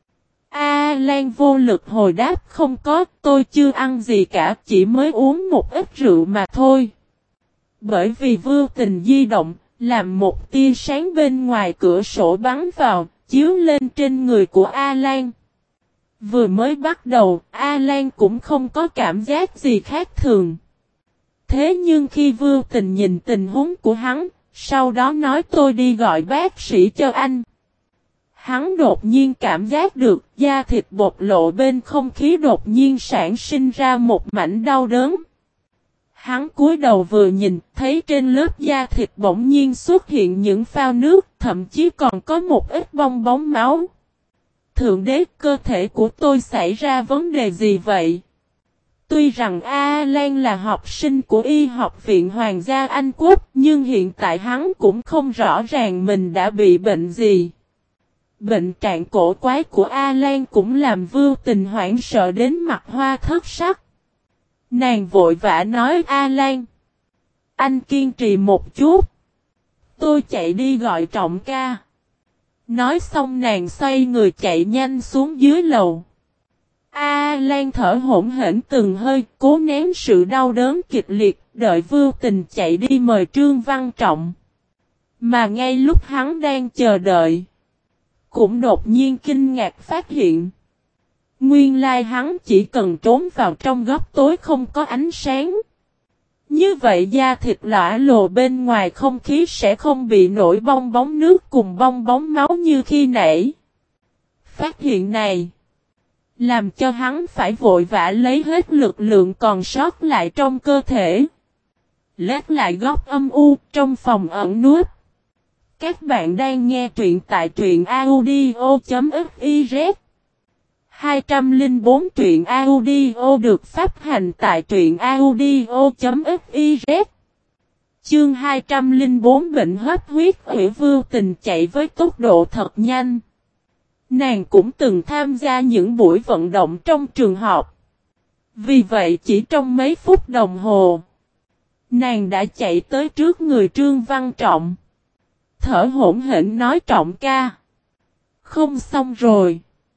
A Lan vô lực hồi đáp không có, tôi chưa ăn gì cả, chỉ mới uống một ít rượu mà thôi. Bởi vì Vương Tình di động, làm một tia sáng bên ngoài cửa sổ bắn vào, chiếu lên trên người của A Lan. Vừa mới bắt đầu, A Lan cũng không có cảm giác gì khác thường. Thế nhưng khi Vương Tình nhìn tình huống của hắn, sau đó nói tôi đi gọi bác sĩ cho anh. Hắn đột nhiên cảm giác được da thịt bộc lộ bên không khí đột nhiên sản sinh ra một mảnh đau đớn. Hắn cúi đầu vừa nhìn, thấy trên lớp da thịt bỗng nhiên xuất hiện những phao nước, thậm chí còn có một ít bong bóng máu. Thượng đế, cơ thể của tôi xảy ra vấn đề gì vậy? Tuy rằng A Lan là học sinh của Y học viện Hoàng gia Anh Quốc, nhưng hiện tại hắn cũng không rõ ràng mình đã bị bệnh gì. Bệnh trạng cổ quái của A Lan cũng làm Vưu Tình hoảng sợ đến mặt hoa thất sắc. Nàng vội vã nói A Lan, anh kiên trì một chút. Tôi chạy đi gọi Trọng ca. Nói xong nàng xoay người chạy nhanh xuống dưới lầu. A Lan thở hổn hển từng hơi, cố nén sự đau đớn kịch liệt, đợi Vưu Tình chạy đi mời Trương Văn Trọng. Mà ngay lúc hắn đang chờ đợi, cũng đột nhiên kinh ngạc phát hiện. Nguyên lai hắn chỉ cần trốn vào trong góc tối không có ánh sáng. Như vậy da thịt lõa lồ bên ngoài không khí sẽ không bị nổi bong bóng nước cùng bong bóng máu như khi nãy. Phát hiện này làm cho hắn phải vội vã lấy hết lực lượng còn sót lại trong cơ thể. Lết lại góc âm u trong phòng ẩn núp. Các bạn đang nghe truyện tại truyện audio.fiz. hai không bốn truyện audio được phát hành tại truyện audio.fiz. Chương hai không bốn bệnh hấp huyết ủy Vưu Tình chạy với tốc độ thật nhanh. Nàng cũng từng tham gia những buổi vận động trong trường học. Vì vậy chỉ trong mấy phút đồng hồ, nàng đã chạy tới trước người Trương Văn Trọng. Thở hổn hển nói Trọng ca. Không xong rồi.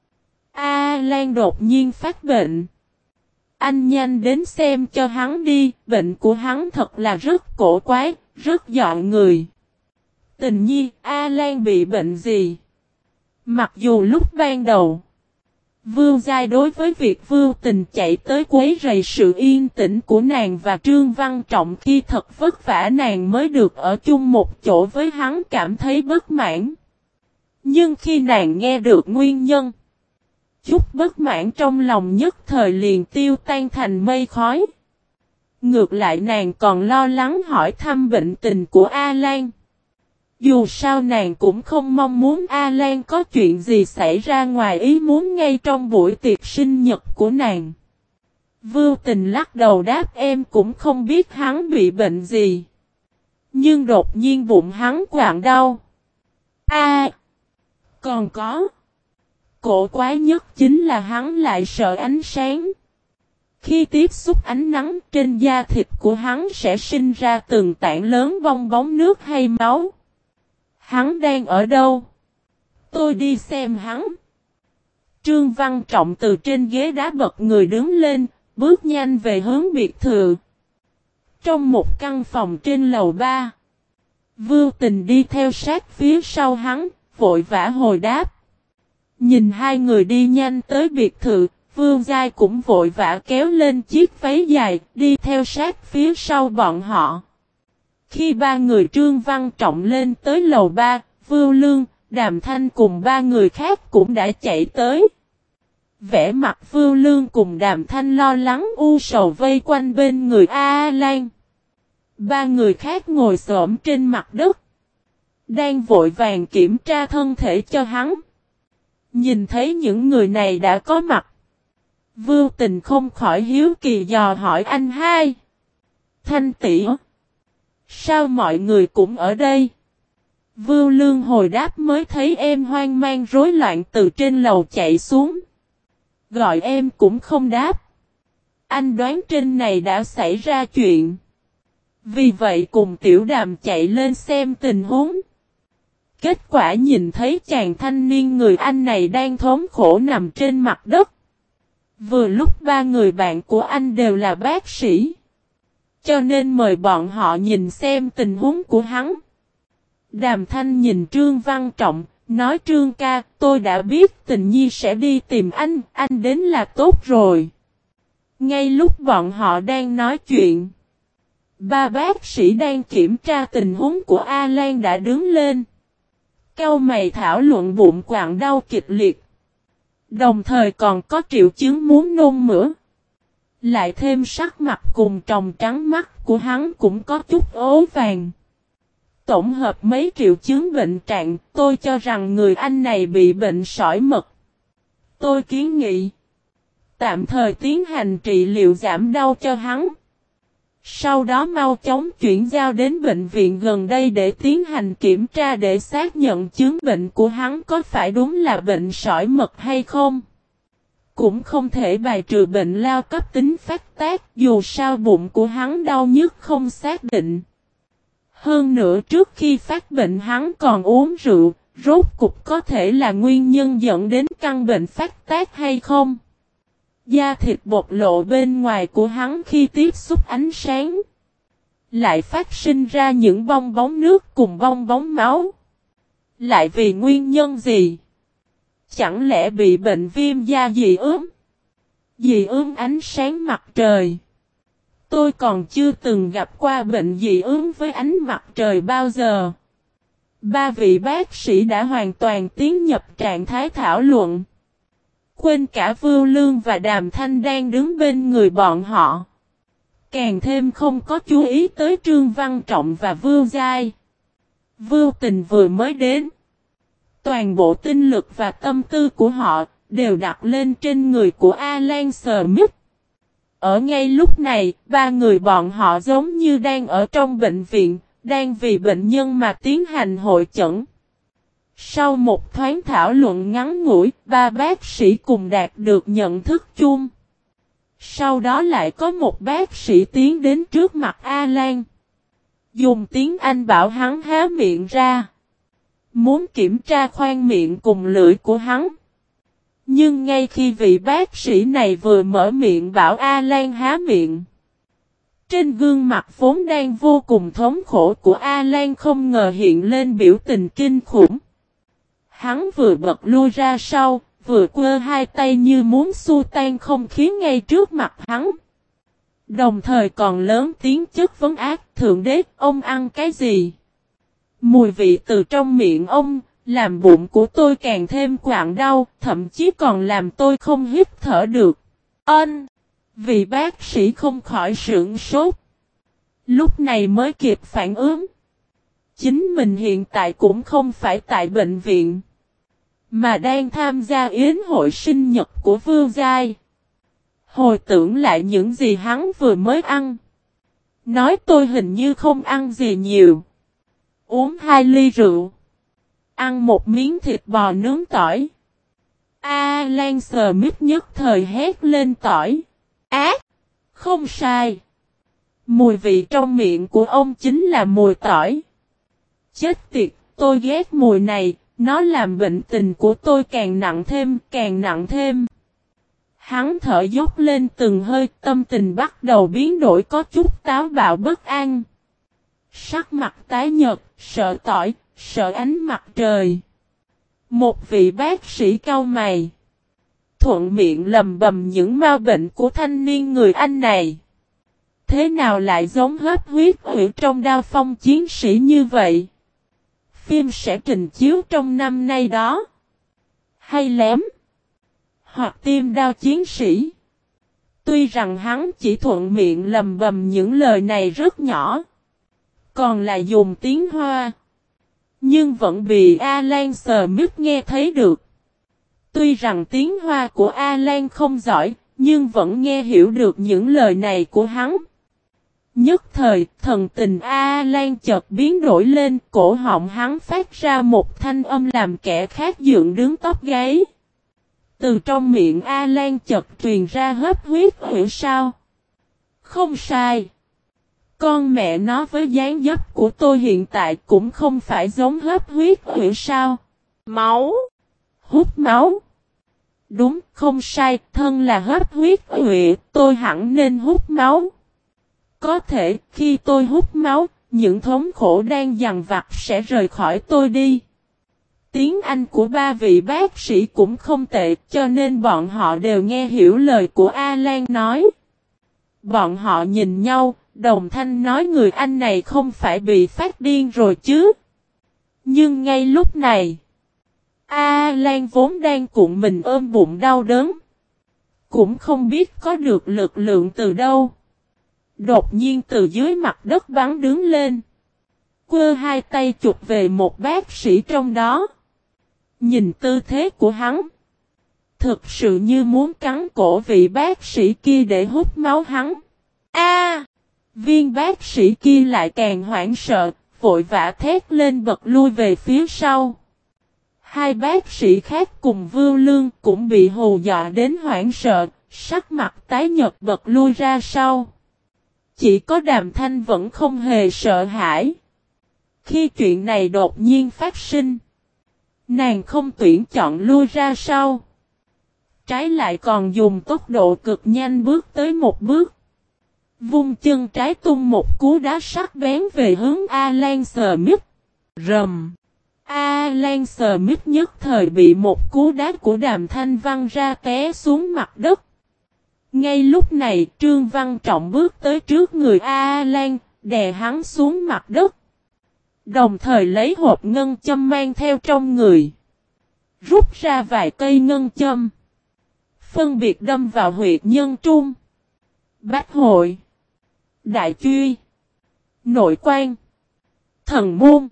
A Lan đột nhiên phát bệnh. Anh nhanh đến xem cho hắn đi, bệnh của hắn thật là rất cổ quái, rất dọn người. Tình nhi, A Lan bị bệnh gì? Mặc dù lúc ban đầu, Vưu Giai đối với việc Vưu Tình chạy tới quấy rầy sự yên tĩnh của nàng và Trương Văn Trọng khi thật vất vả nàng mới được ở chung một chỗ với hắn cảm thấy bất mãn. Nhưng khi nàng nghe được nguyên nhân, chút bất mãn trong lòng nhất thời liền tiêu tan thành mây khói. Ngược lại nàng còn lo lắng hỏi thăm bệnh tình của A Lan. Dù sao nàng cũng không mong muốn A Lan có chuyện gì xảy ra ngoài ý muốn ngay trong buổi tiệc sinh nhật của nàng. Vưu Tình lắc đầu đáp em cũng không biết hắn bị bệnh gì. Nhưng đột nhiên bụng hắn quặn đau. A, à, còn có. Cổ quái nhất chính là hắn lại sợ ánh sáng. Khi tiếp xúc ánh nắng trên da thịt của hắn sẽ sinh ra từng tảng lớn bong bóng nước hay máu. Hắn đang ở đâu? Tôi đi xem hắn. Trương Văn Trọng từ trên ghế đá bật người đứng lên, bước nhanh về hướng biệt thự. Trong một căn phòng trên lầu ba, Vưu Tình đi theo sát phía sau hắn, vội vã hồi đáp. Nhìn hai người đi nhanh tới biệt thự, Vưu Giai cũng vội vã kéo lên chiếc váy dài, đi theo sát phía sau bọn họ. Khi ba người Trương Văn Trọng lên tới lầu ba, Vưu Lương, Đàm Thanh cùng ba người khác cũng đã chạy tới. Vẻ mặt Vưu Lương cùng Đàm Thanh lo lắng u sầu vây quanh bên người A Lan. Ba người khác ngồi xổm trên mặt đất, đang vội vàng kiểm tra thân thể cho hắn. Nhìn thấy những người này đã có mặt, Vưu Tình không khỏi hiếu kỳ dò hỏi anh hai. Thanh tỷ, sao mọi người cũng ở đây? Vưu Lương hồi đáp mới thấy em hoang mang rối loạn từ trên lầu chạy xuống. Gọi em cũng không đáp. Anh đoán trên này đã xảy ra chuyện. Vì vậy cùng Tiểu Đàm chạy lên xem tình huống. Kết quả nhìn thấy chàng thanh niên người anh này đang thống khổ nằm trên mặt đất. Vừa lúc ba người bạn của anh đều là bác sĩ, cho nên mời bọn họ nhìn xem tình huống của hắn. Đàm Thanh nhìn Trương Văn Trọng, nói Trương ca, tôi đã biết Tình Nhi sẽ đi tìm anh, anh đến là tốt rồi. Ngay lúc bọn họ đang nói chuyện, ba bác sĩ đang kiểm tra tình huống của A Lan đã đứng lên. Cau mày thảo luận bụng quặn đau kịch liệt. Đồng thời còn có triệu chứng muốn nôn mửa. Lại thêm sắc mặt cùng tròng trắng mắt của hắn cũng có chút ố vàng. Tổng hợp mấy triệu chứng bệnh trạng, tôi cho rằng người anh này bị bệnh sỏi mật. Tôi kiến nghị tạm thời tiến hành trị liệu giảm đau cho hắn. Sau đó mau chóng chuyển giao đến bệnh viện gần đây để tiến hành kiểm tra để xác nhận chứng bệnh của hắn có phải đúng là bệnh sỏi mật hay không. Cũng không thể bài trừ bệnh lao cấp tính phát tác, dù sao bụng của hắn đau nhức không xác định. Hơn nữa trước khi phát bệnh hắn còn uống rượu, rốt cục có thể là nguyên nhân dẫn đến căn bệnh phát tác hay không? Da thịt bộc lộ bên ngoài của hắn khi tiếp xúc ánh sáng, lại phát sinh ra những bong bóng nước cùng bong bóng máu. Lại vì nguyên nhân gì? Chẳng lẽ bị bệnh viêm da dị ứng? Dị ứng ánh sáng mặt trời. Tôi còn chưa từng gặp qua bệnh dị ứng với ánh mặt trời bao giờ. Ba vị bác sĩ đã hoàn toàn tiến nhập trạng thái thảo luận. Quên cả Vưu Lương và Đàm Thanh đang đứng bên người bọn họ. Càng thêm không có chú ý tới Trương Văn Trọng và Vưu Giai. Vưu Tình vừa mới đến. Toàn bộ tinh lực và tâm tư của họ đều đặt lên trên người của Alan Smith. Ở ngay lúc này, ba người bọn họ giống như đang ở trong bệnh viện, đang vì bệnh nhân mà tiến hành hội chẩn. Sau một thoáng thảo luận ngắn ngủi, ba bác sĩ cùng đạt được nhận thức chung. Sau đó lại có một bác sĩ tiến đến trước mặt Alan. Dùng tiếng Anh bảo hắn há miệng ra. Muốn kiểm tra khoang miệng cùng lưỡi của hắn. Nhưng ngay khi vị bác sĩ này vừa mở miệng bảo Alan há miệng, trên gương mặt vốn đang vô cùng thống khổ của Alan không ngờ hiện lên biểu tình kinh khủng. Hắn vừa bật lui ra sau, vừa quơ hai tay như muốn xua tan không khí ngay trước mặt hắn. Đồng thời còn lớn tiếng chất vấn ác, thượng đế, ông ăn cái gì? Mùi vị từ trong miệng ông, làm bụng của tôi càng thêm quặn đau, thậm chí còn làm tôi không hít thở được. Ân! Vị bác sĩ không khỏi sửng sốt. Lúc này mới kịp phản ứng. Chính mình hiện tại cũng không phải tại bệnh viện, mà đang tham gia yến hội sinh nhật của Vưu Giai. Hồi tưởng lại những gì hắn vừa mới ăn. Nói tôi hình như không ăn gì nhiều. Uống hai ly rượu. Ăn một miếng thịt bò nướng tỏi. Alan Smith nhất thời hét lên tỏi. Ác! Không sai. Mùi vị trong miệng của ông chính là mùi tỏi. Chết tiệt, tôi ghét mùi này, nó làm bệnh tình của tôi càng nặng thêm, càng nặng thêm. Hắn thở dốc lên từng hơi, tâm tình bắt đầu biến đổi có chút táo bạo bất an. Sắc mặt tái nhợt, sợ tỏi, sợ ánh mặt trời. Một vị bác sĩ cau mày, thuận miệng lầm bầm những ma bệnh của thanh niên người Anh này. Thế nào lại giống hấp huyết ủy trong Đao Phong chiến sĩ như vậy? Phim sẽ trình chiếu trong năm nay đó. Hay lém. Hoặc Tiêm Đao chiến sĩ. Tuy rằng hắn chỉ thuận miệng lầm bầm những lời này rất nhỏ. Còn là dùng tiếng Hoa. Nhưng vẫn bị Alan Smith nghe thấy được. Tuy rằng tiếng Hoa của Alan không giỏi, nhưng vẫn nghe hiểu được những lời này của hắn. Nhất thời, thần tình Alan chợt biến đổi lên, cổ họng hắn phát ra một thanh âm làm kẻ khác dựng đứng tóc gáy. Từ trong miệng Alan chợt truyền ra hấp huyết ủy sao? Không sai. Con mẹ nó với dáng dấp của tôi hiện tại cũng không phải giống hấp huyết ủy sao? Máu. Hút máu. Đúng, không sai, thân là hấp huyết ủy, tôi hẳn nên hút máu. Có thể, khi tôi hút máu, những thống khổ đang dằn vặt sẽ rời khỏi tôi đi. Tiếng Anh của ba vị bác sĩ cũng không tệ, cho nên bọn họ đều nghe hiểu lời của Alan nói. Bọn họ nhìn nhau, đồng thanh nói người Anh này không phải bị phát điên rồi chứ. Nhưng ngay lúc này, Alan vốn đang cuộn mình ôm bụng đau đớn. Cũng không biết có được lực lượng từ đâu. Đột nhiên từ dưới mặt đất bắn đứng lên. Quơ hai tay chụp về một bác sĩ trong đó. Nhìn tư thế của hắn. Thực sự như muốn cắn cổ vị bác sĩ kia để hút máu hắn. A! Viên bác sĩ kia lại càng hoảng sợ, vội vã thét lên bật lui về phía sau. Hai bác sĩ khác cùng Vưu Lương cũng bị hù dọa đến hoảng sợ, sắc mặt tái nhợt bật lui ra sau. Chỉ có Đàm Thanh vẫn không hề sợ hãi. Khi chuyện này đột nhiên phát sinh, nàng không tuyển chọn lui ra sau. Trái lại còn dùng tốc độ cực nhanh bước tới một bước. Vung chân trái tung một cú đá sắc bén về hướng Alan Smith. Rầm! Alan Smith nhất thời bị một cú đá của Đàm Thanh văng ra té xuống mặt đất. Ngay lúc này Trương Văn Trọng bước tới trước người Alan, đè hắn xuống mặt đất. Đồng thời lấy hộp ngân châm mang theo trong người. Rút ra vài cây ngân châm. Phân biệt đâm vào huyệt nhân trung, bách hội, đại truy, nội quan, thần môn,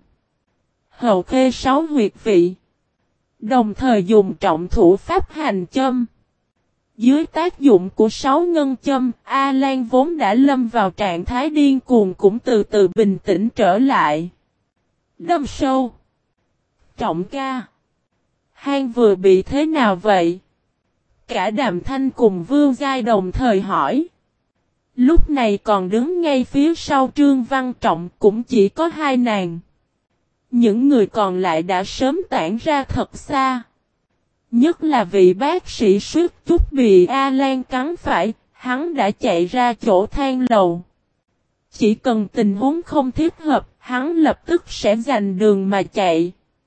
hậu khê sáu huyệt vị. Đồng thời dùng trọng thủ pháp hành châm. Dưới tác dụng của sáu ngân châm, Alan vốn đã lâm vào trạng thái điên cuồng cũng từ từ bình tĩnh trở lại. Đâm sâu. Trọng ca. Hang vừa bị thế nào vậy? Cả Đàm Thanh cùng Vưu Giai đồng thời hỏi. Lúc này còn đứng ngay phía sau Trương Văn Trọng cũng chỉ có hai nàng. Những người còn lại đã sớm tản ra thật xa. Nhất là vị bác sĩ suýt chút bị Alan cắn phải, hắn đã chạy ra chỗ thang lầu. Chỉ cần tình huống không thích hợp, hắn lập tức sẽ giành đường mà chạy.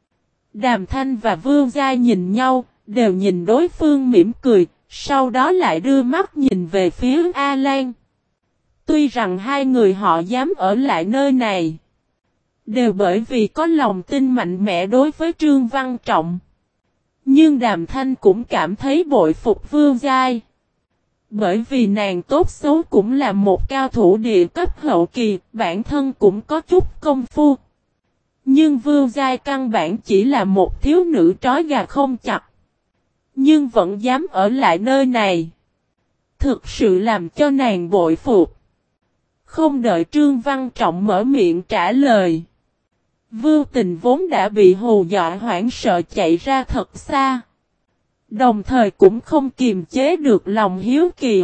Đàm Thanh và Vưu Giai nhìn nhau, đều nhìn đối phương mỉm cười, sau đó lại đưa mắt nhìn về phía Alan. Tuy rằng hai người họ dám ở lại nơi này, đều bởi vì có lòng tin mạnh mẽ đối với Trương Văn Trọng. Nhưng Đàm Thanh cũng cảm thấy bội phục Vưu Giai. Bởi vì nàng tốt xấu cũng là một cao thủ địa cấp hậu kỳ, bản thân cũng có chút công phu. Nhưng Vưu Giai căn bản chỉ là một thiếu nữ trói gà không chặt. Nhưng vẫn dám ở lại nơi này. Thực sự làm cho nàng bội phục. Không đợi Trương Văn Trọng mở miệng trả lời. Vưu Tình vốn đã bị hù dọa hoảng sợ chạy ra thật xa. Đồng thời cũng không kiềm chế được lòng hiếu kỳ.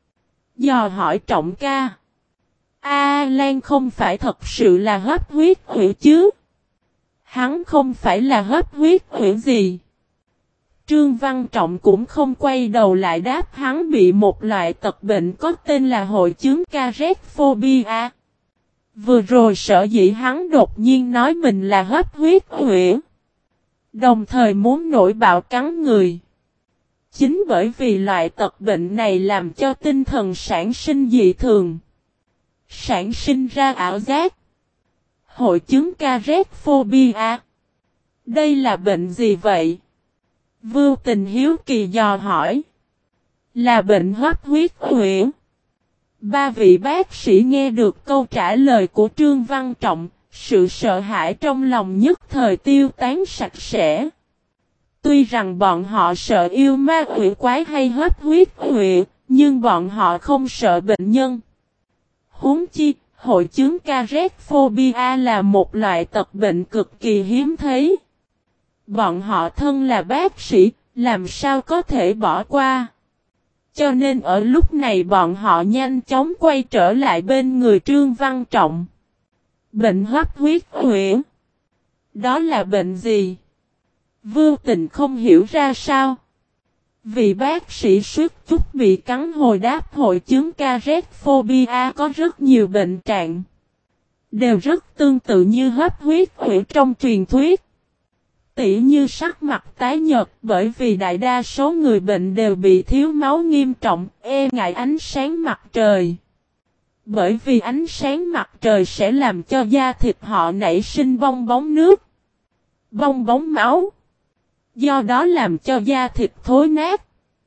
Dò hỏi Trọng ca. Alan không phải thật sự là hấp huyết hủy chứ? Hắn không phải là hấp huyết hủy gì? Trương Văn Trọng cũng không quay đầu lại đáp hắn bị một loại tật bệnh có tên là hội chứng Carephobia. Vừa rồi sợ dĩ hắn đột nhiên nói mình là hấp huyết hủy. Đồng thời muốn nổi bạo cắn người. Chính bởi vì loại tật bệnh này làm cho tinh thần sản sinh dị thường. Sản sinh ra ảo giác. Hội chứng Carephobia. Đây là bệnh gì vậy? Vưu Tình hiếu kỳ dò hỏi. Là bệnh hấp huyết hủy. Ba vị bác sĩ nghe được câu trả lời của Trương Văn Trọng, sự sợ hãi trong lòng nhất thời tiêu tán sạch sẽ. Tuy rằng bọn họ sợ yêu ma quỷ quái hay hấp huyết quỷ, nhưng bọn họ không sợ bệnh nhân. Huống chi, hội chứng Carephobia là một loại tật bệnh cực kỳ hiếm thấy. Bọn họ thân là bác sĩ, làm sao có thể bỏ qua. Cho nên ở lúc này bọn họ nhanh chóng quay trở lại bên người Trương Văn Trọng. Bệnh hấp huyết huyễn. Đó là bệnh gì? Vưu Tình không hiểu ra sao. Vị bác sĩ suýt chút bị cắn hồi đáp hội chứng Carephobia có rất nhiều bệnh trạng. Đều rất tương tự như hấp huyết huyễn trong truyền thuyết. Tỉ như sắc mặt tái nhợt bởi vì đại đa số người bệnh đều bị thiếu máu nghiêm trọng, e ngại ánh sáng mặt trời. Bởi vì ánh sáng mặt trời sẽ làm cho da thịt họ nảy sinh bong bóng nước, bong bóng máu. Do đó làm cho da thịt thối nát,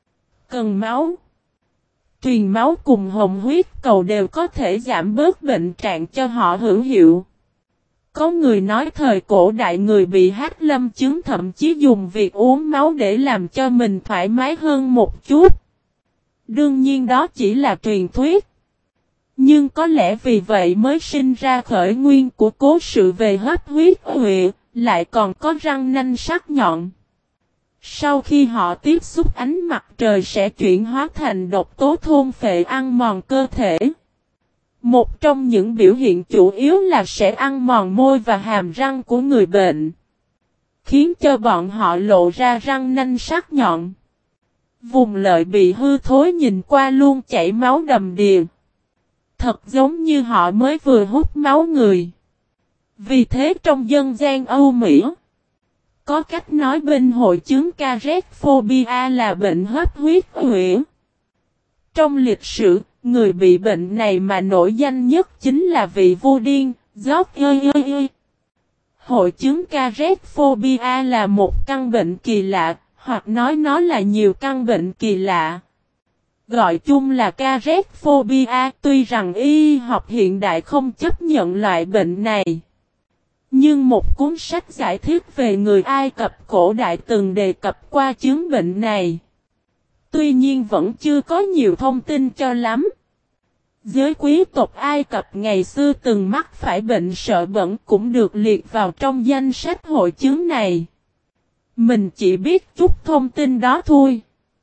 cần máu. Truyền máu cùng hồng huyết cầu đều có thể giảm bớt bệnh trạng cho họ hữu hiệu. Có người nói thời cổ đại người bị hắc lâm chứng thậm chí dùng việc uống máu để làm cho mình thoải mái hơn một chút. Đương nhiên đó chỉ là truyền thuyết. Nhưng có lẽ vì vậy mới sinh ra khởi nguyên của cố sự về hấp huyết huệ, lại còn có răng nanh sắc nhọn. Sau khi họ tiếp xúc ánh mặt trời sẽ chuyển hóa thành độc tố thôn phệ ăn mòn cơ thể. Một trong những biểu hiện chủ yếu là sẽ ăn mòn môi và hàm răng của người bệnh, khiến cho bọn họ lộ ra răng nanh sắc nhọn. Vùng lợi bị hư thối nhìn qua luôn chảy máu đầm đìa. Thật giống như họ mới vừa hút máu người. Vì thế trong dân gian Âu Mỹ, có cách nói bên hội chứng Carexphobia là bệnh hấp huyết huệ. Trong lịch sử, người bị bệnh này mà nổi danh nhất chính là vị vua điên, George. Hội chứng Carexphobia là một căn bệnh kỳ lạ, hoặc nói nó là nhiều căn bệnh kỳ lạ. Gọi chung là Carexphobia, tuy rằng y học hiện đại không chấp nhận loại bệnh này. Nhưng một cuốn sách giải thích về người Ai Cập cổ đại từng đề cập qua chứng bệnh này. Tuy nhiên vẫn chưa có nhiều thông tin cho lắm. Giới quý tộc Ai Cập ngày xưa từng mắc phải bệnh sợ bẩn cũng được liệt vào trong danh sách hội chứng này. Mình chỉ biết chút thông tin đó thôi.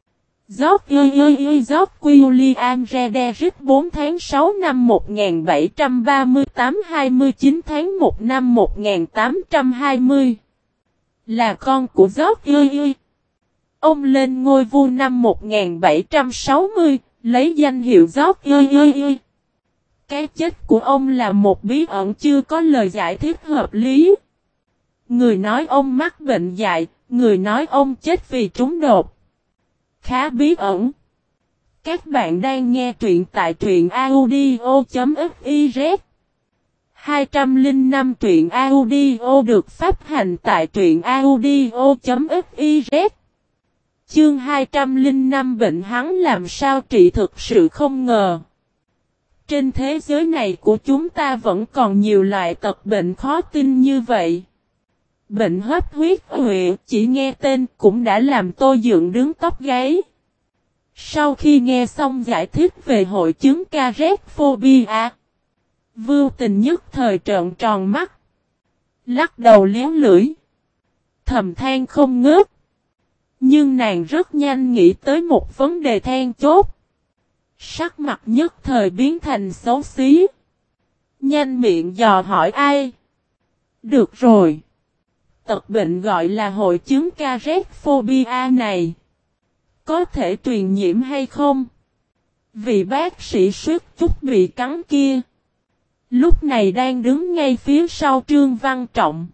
George William Frederick bốn tháng sáu năm một nghìn bảy trăm ba mươi tám hai mươi chín tháng một năm một nghìn tám trăm hai mươi là con của George. Ông lên ngôi vua năm một nghìn bảy trăm sáu mươi, lấy danh hiệu George. Cái chết của ông là một bí ẩn chưa có lời giải thích hợp lý. Người nói ông mắc bệnh dại, người nói ông chết vì trúng độc. Khá bí ẩn. Các bạn đang nghe truyện tại truyện audio.fiz. hai không năm truyện audio được phát hành tại truyện audio.fiz. Chương hai không năm bệnh hắn làm sao trị thực sự không ngờ. Trên thế giới này của chúng ta vẫn còn nhiều loại tật bệnh khó tin như vậy. Bệnh hấp huyết huệ chỉ nghe tên cũng đã làm tôi dựng đứng tóc gáy. Sau khi nghe xong giải thích về hội chứng Carexphobia, Vưu Tình nhất thời trợn tròn mắt, lắc đầu léo lưỡi, thầm than không ngớt. Nhưng nàng rất nhanh nghĩ tới một vấn đề then chốt. Sắc mặt nhất thời biến thành xấu xí. Nhanh miệng dò hỏi ai? Được rồi. Tật bệnh gọi là hội chứng Carexphobia này có thể truyền nhiễm hay không? Vị bác sĩ suýt chút bị cắn kia lúc này đang đứng ngay phía sau Trương Văn Trọng,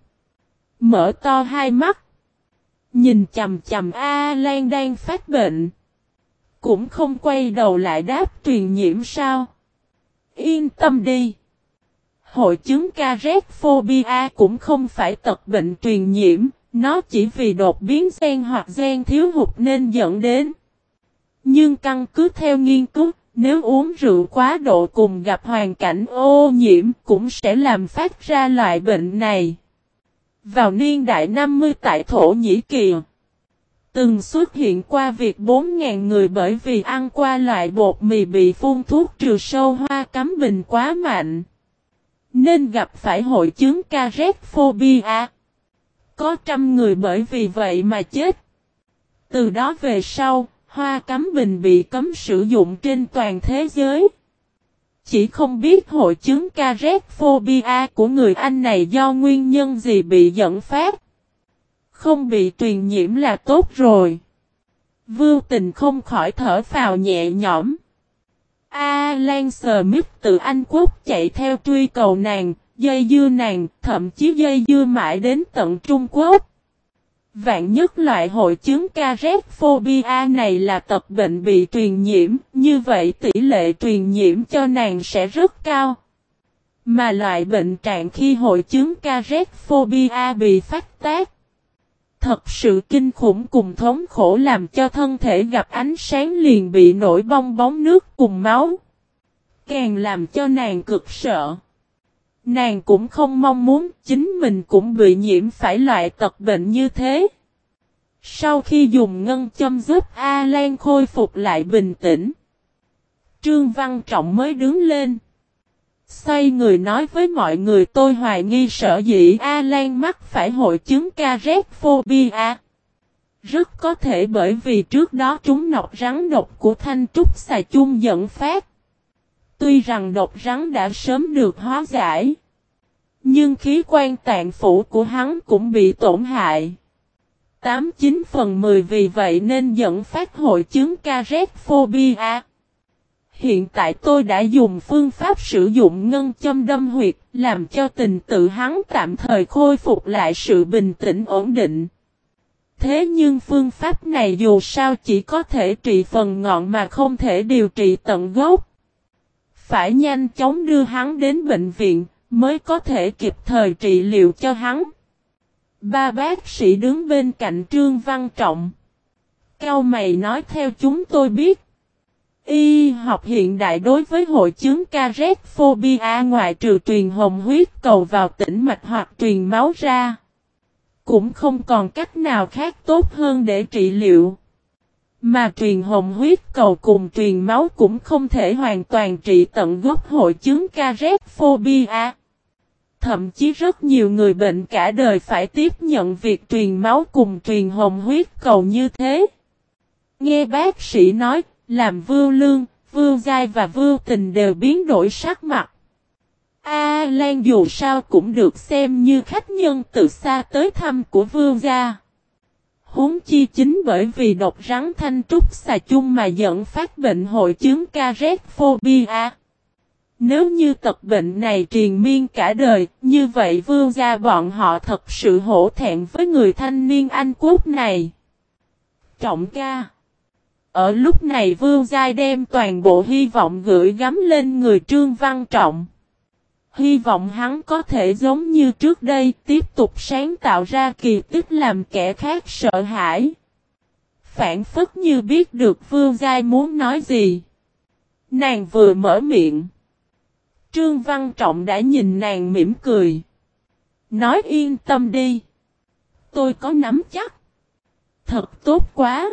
mở to hai mắt, nhìn chằm chằm A Lan đang phát bệnh, cũng không quay đầu lại đáp truyền nhiễm sao? Yên tâm đi. Hội chứng Carexphobia cũng không phải tật bệnh truyền nhiễm, nó chỉ vì đột biến gen hoặc gen thiếu hụt nên dẫn đến. Nhưng căn cứ theo nghiên cứu, nếu uống rượu quá độ cùng gặp hoàn cảnh ô nhiễm cũng sẽ làm phát ra loại bệnh này. Vào niên đại năm mươi tại Thổ Nhĩ Kỳ, từng xuất hiện qua việc bốn nghìn người bởi vì ăn qua loại bột mì bị phun thuốc trừ sâu hoa cắm bình quá mạnh, nên gặp phải hội chứng Carexphobia. Có trăm người bởi vì vậy mà chết. Từ đó về sau, hoa cắm bình bị cấm sử dụng trên toàn thế giới. Chỉ không biết hội chứng Carexphobia của người Anh này do nguyên nhân gì bị dẫn phát. Không bị truyền nhiễm là tốt rồi. Vưu Tình không khỏi thở phào nhẹ nhõm. Alan Smith từ Anh Quốc chạy theo truy cầu nàng, dây dưa nàng, thậm chí dây dưa mãi đến tận Trung Quốc. Vạn nhất loại hội chứng Carexphobia này là tật bệnh bị truyền nhiễm, như vậy tỷ lệ truyền nhiễm cho nàng sẽ rất cao. Mà loại bệnh trạng khi hội chứng Carexphobia bị phát tác, thật sự kinh khủng cùng thống khổ làm cho thân thể gặp ánh sáng liền bị nổi bong bóng nước cùng máu. Càng làm cho nàng cực sợ. Nàng cũng không mong muốn chính mình cũng bị nhiễm phải loại tật bệnh như thế. Sau khi dùng ngân châm giúp A Lan khôi phục lại bình tĩnh, Trương Văn Trọng mới đứng lên. Xoay người nói với mọi người tôi hoài nghi sợ dĩ A Lan mắc phải hội chứng Caretophobia. Rất có thể bởi vì trước đó trúng nọc rắn độc của thanh trúc xà chung dẫn phát. Tuy rằng độc rắn đã sớm được hóa giải, nhưng khí quan tạng phủ của hắn cũng bị tổn hại. tám chín phần mười vì vậy nên dẫn phát hội chứng Caretophobia. Hiện tại tôi đã dùng phương pháp sử dụng ngân châm đâm huyệt, làm cho tình tự hắn tạm thời khôi phục lại sự bình tĩnh ổn định. Thế nhưng phương pháp này dù sao chỉ có thể trị phần ngọn mà không thể điều trị tận gốc. Phải nhanh chóng đưa hắn đến bệnh viện, mới có thể kịp thời trị liệu cho hắn. Ba bác sĩ đứng bên cạnh Trương Văn Trọng. Cau mày nói theo chúng tôi biết. Y học hiện đại đối với hội chứng Caretophobia ngoại trừ truyền hồng huyết cầu vào tĩnh mạch hoặc truyền máu ra, cũng không còn cách nào khác tốt hơn để trị liệu. Mà truyền hồng huyết cầu cùng truyền máu cũng không thể hoàn toàn trị tận gốc hội chứng Caretophobia. Thậm chí rất nhiều người bệnh cả đời phải tiếp nhận việc truyền máu cùng truyền hồng huyết cầu như thế. Nghe bác sĩ nói, làm Vưu Lương, Vưu Giai và Vưu Tình đều biến đổi sắc mặt. A Lan dù sao cũng được xem như khách nhân từ xa tới thăm của Vưu gia. Huống chi chính bởi vì độc rắn thanh trúc xà chung mà dẫn phát bệnh hội chứng Caretophobia. Nếu như tật bệnh này triền miên cả đời, như vậy Vưu gia bọn họ thật sự hổ thẹn với người thanh niên Anh Quốc này. Trọng ca. Ở lúc này Vưu Giai đem toàn bộ hy vọng gửi gắm lên người Trương Văn Trọng. Hy vọng hắn có thể giống như trước đây tiếp tục sáng tạo ra kỳ tích làm kẻ khác sợ hãi. Phản phất như biết được Vưu Giai muốn nói gì. Nàng vừa mở miệng. Trương Văn Trọng đã nhìn nàng mỉm cười. Nói yên tâm đi. Tôi có nắm chắc. Thật tốt quá.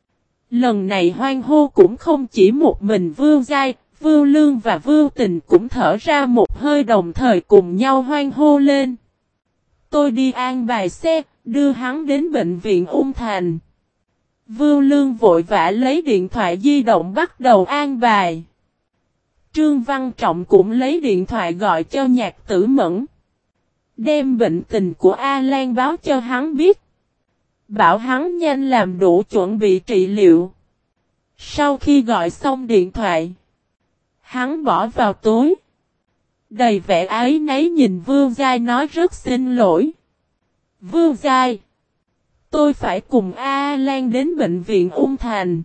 Lần này hoan hô cũng không chỉ một mình Vưu Giai, Vưu Lương và Vưu Tình cũng thở ra một hơi đồng thời cùng nhau hoan hô lên. Tôi đi an bài xe, đưa hắn đến bệnh viện Ung Thành. Vưu Lương vội vã lấy điện thoại di động bắt đầu an bài. Trương Văn Trọng cũng lấy điện thoại gọi cho Nhạc Tử Mẫn. Đem bệnh tình của A Lan báo cho hắn biết. Bảo hắn nhanh làm đủ chuẩn bị trị liệu. Sau khi gọi xong điện thoại, hắn bỏ vào túi. Đầy vẻ áy náy nhìn Vưu Giai nói rất xin lỗi. Vưu Giai, tôi phải cùng A Lan đến bệnh viện Ung Thành.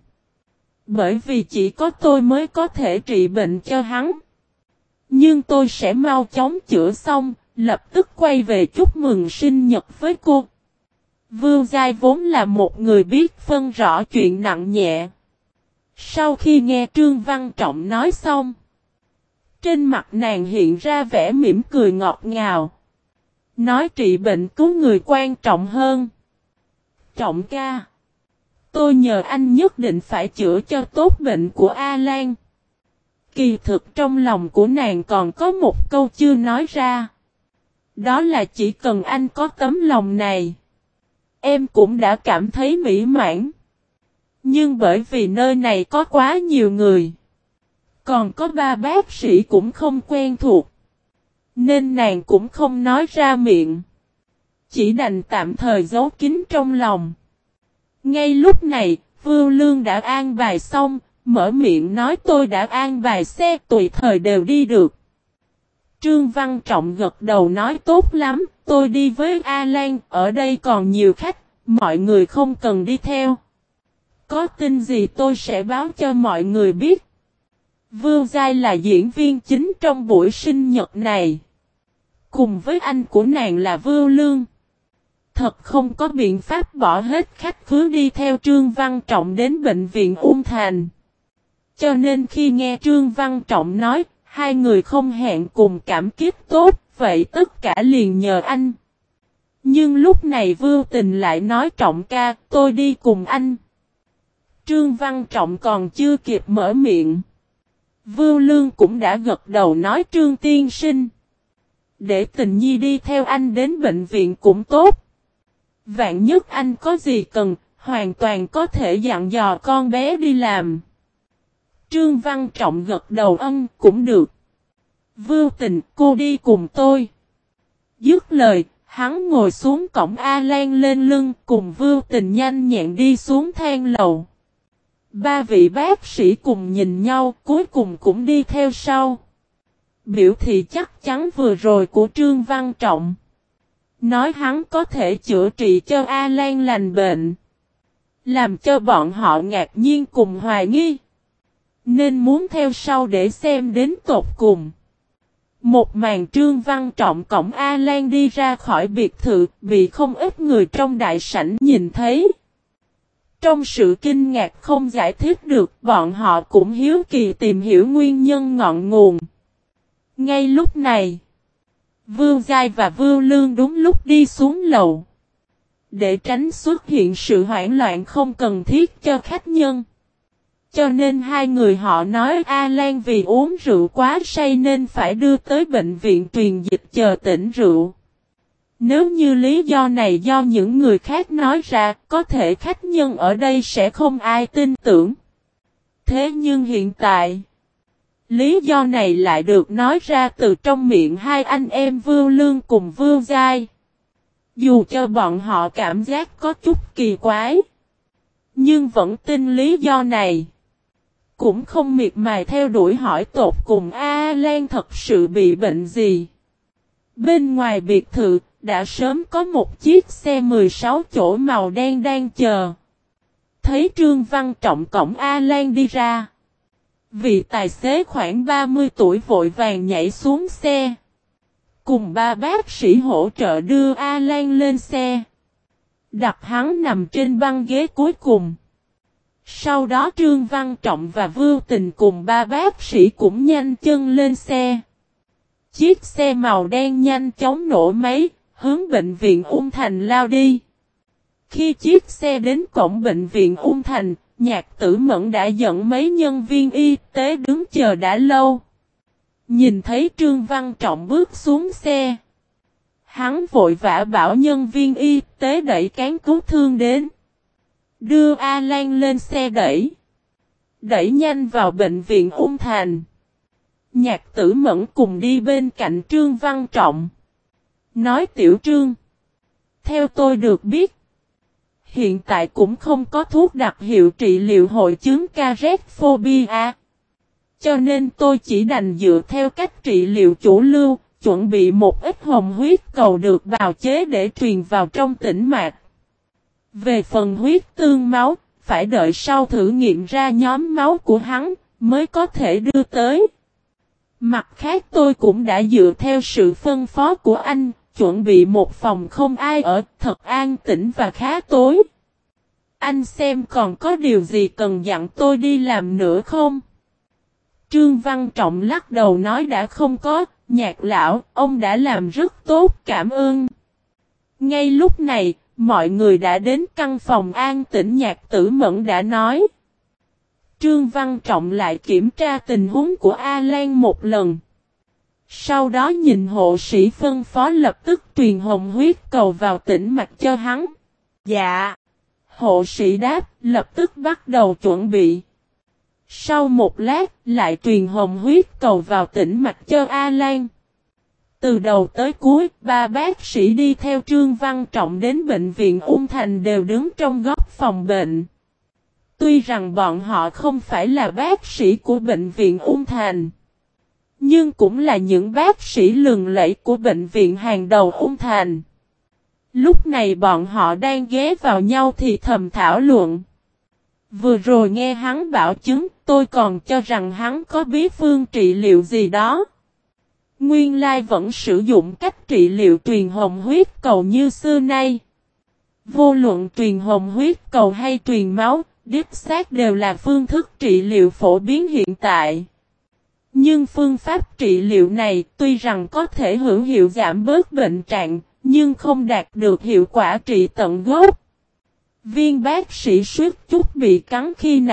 Bởi vì chỉ có tôi mới có thể trị bệnh cho hắn. Nhưng tôi sẽ mau chóng chữa xong, lập tức quay về chúc mừng sinh nhật với cô. Vưu Giai vốn là một người biết phân rõ chuyện nặng nhẹ. Sau khi nghe Trương Văn Trọng nói xong, trên mặt nàng hiện ra vẻ mỉm cười ngọt ngào. Nói trị bệnh cứu người quan trọng hơn. Trọng ca, tôi nhờ anh nhất định phải chữa cho tốt bệnh của A Lan. Kỳ thực trong lòng của nàng còn có một câu chưa nói ra. Đó là chỉ cần anh có tấm lòng này, em cũng đã cảm thấy mỹ mãn. Nhưng bởi vì nơi này có quá nhiều người, còn có ba bác sĩ cũng không quen thuộc, nên nàng cũng không nói ra miệng. Chỉ đành tạm thời giấu kín trong lòng. Ngay lúc này, Vưu Lương đã an bài xong, mở miệng nói tôi đã an bài xe tùy thời đều đi được. Trương Văn Trọng gật đầu nói tốt lắm, tôi đi với A Lan, ở đây còn nhiều khách, mọi người không cần đi theo. Có tin gì tôi sẽ báo cho mọi người biết. Vưu Giai là diễn viên chính trong buổi sinh nhật này. Cùng với anh của nàng là Vưu Lương. Thật không có biện pháp bỏ hết khách khứa đi theo Trương Văn Trọng đến bệnh viện Ung Thành. Cho nên khi nghe Trương Văn Trọng nói, hai người không hẹn cùng cảm kích tốt, vậy tất cả liền nhờ anh. Nhưng lúc này Vưu Tình lại nói Trọng ca, tôi đi cùng anh. Trương Văn Trọng còn chưa kịp mở miệng. Vưu Lương cũng đã gật đầu nói Trương tiên sinh. Để Tình Nhi đi theo anh đến bệnh viện cũng tốt. Vạn nhất anh có gì cần, hoàn toàn có thể dặn dò con bé đi làm. Trương Văn Trọng gật đầu ân cũng được. Vưu Tình, cô đi cùng tôi. Dứt lời, hắn ngồi xuống cổng A Lan lên lưng cùng Vưu Tình nhanh nhẹn đi xuống thang lầu. Ba vị bác sĩ cùng nhìn nhau cuối cùng cũng đi theo sau. Biểu thị chắc chắn vừa rồi của Trương Văn Trọng. Nói hắn có thể chữa trị cho A Lan lành bệnh. Làm cho bọn họ ngạc nhiên cùng hoài nghi. Nên muốn theo sau để xem đến tột cùng. Một màn Trương Văn Trọng cổng A Lan đi ra khỏi biệt thự bị không ít người trong đại sảnh nhìn thấy. Trong sự kinh ngạc không giải thích được bọn họ cũng hiếu kỳ tìm hiểu nguyên nhân ngọn nguồn. Ngay lúc này, Vưu Giai và Vưu Lương đúng lúc đi xuống lầu. Để tránh xuất hiện sự hoảng loạn không cần thiết cho khách nhân. Cho nên hai người họ nói A Lan vì uống rượu quá say nên phải đưa tới bệnh viện truyền dịch chờ tỉnh rượu. Nếu như lý do này do những người khác nói ra, có thể khách nhân ở đây sẽ không ai tin tưởng. Thế nhưng hiện tại, lý do này lại được nói ra từ trong miệng hai anh em Vưu Lương cùng Vưu Giai. Dù cho bọn họ cảm giác có chút kỳ quái, nhưng vẫn tin lý do này. Cũng không miệt mài theo đuổi hỏi tột cùng A Lan thật sự bị bệnh gì. Bên ngoài biệt thự, đã sớm có một chiếc xe mười sáu chỗ màu đen đang chờ. Thấy Trương Văn Trọng cổng A Lan đi ra. Vị tài xế khoảng ba mươi tuổi vội vàng nhảy xuống xe. Cùng ba bác sĩ hỗ trợ đưa A Lan lên xe. Đặt hắn nằm trên băng ghế cuối cùng. Sau đó Trương Văn Trọng và Vưu Tình cùng ba bác sĩ cũng nhanh chân lên xe. Chiếc xe màu đen nhanh chóng nổ máy, hướng bệnh viện Ung Thành lao đi. Khi chiếc xe đến cổng bệnh viện Ung Thành, Nhạc Tử Mẫn đã dẫn mấy nhân viên y tế đứng chờ đã lâu. Nhìn thấy Trương Văn Trọng bước xuống xe. Hắn vội vã bảo nhân viên y tế đẩy cán cứu thương đến. Đưa A Lan lên xe đẩy. Đẩy nhanh vào bệnh viện Ung Thành. Nhạc Tử Mẫn cùng đi bên cạnh Trương Văn Trọng. Nói Tiểu Trương. Theo tôi được biết. Hiện tại cũng không có thuốc đặc hiệu trị liệu hội chứng Carexphobia. Cho nên tôi chỉ đành dựa theo cách trị liệu chủ lưu. Chuẩn bị một ít hồng huyết cầu được bào chế để truyền vào trong tĩnh mạch. Về phần huyết tương máu, phải đợi sau thử nghiệm ra nhóm máu của hắn, mới có thể đưa tới. Mặt khác tôi cũng đã dựa theo sự phân phó của anh, chuẩn bị một phòng không ai ở, thật an tĩnh và khá tối. Anh xem còn có điều gì cần dặn tôi đi làm nữa không? Trương Văn Trọng lắc đầu nói đã không có, Nhạc lão, ông đã làm rất tốt, cảm ơn. Ngay lúc này, mọi người đã đến căn phòng an tĩnh. Nhạc Tử Mẫn đã nói. Trương Văn Trọng lại kiểm tra tình huống của A Lan một lần. Sau đó nhìn hộ sĩ phân phó lập tức truyền hồng huyết cầu vào tĩnh mạch cho hắn. Dạ. Hộ sĩ đáp, lập tức bắt đầu chuẩn bị. Sau một lát, lại truyền hồng huyết cầu vào tĩnh mạch cho A Lan. Từ đầu tới cuối, ba bác sĩ đi theo Trương Văn Trọng đến bệnh viện Ung Thành đều đứng trong góc phòng bệnh. Tuy rằng bọn họ không phải là bác sĩ của bệnh viện Ung Thành, nhưng cũng là những bác sĩ lừng lẫy của bệnh viện hàng đầu Ung Thành. Lúc này bọn họ đang ghé vào nhau thì thầm thảo luận. Vừa rồi nghe hắn bảo chứng, tôi còn cho rằng hắn có bí phương trị liệu gì đó. Nguyên lai vẫn sử dụng cách trị liệu truyền hồng huyết cầu như xưa nay. Vô luận truyền hồng huyết cầu hay truyền máu, đích xác đều là phương thức trị liệu phổ biến hiện tại. Nhưng phương pháp trị liệu này tuy rằng có thể hữu hiệu giảm bớt bệnh trạng, nhưng không đạt được hiệu quả trị tận gốc. Viên bác sĩ suýt chút bị cắn khi nãy,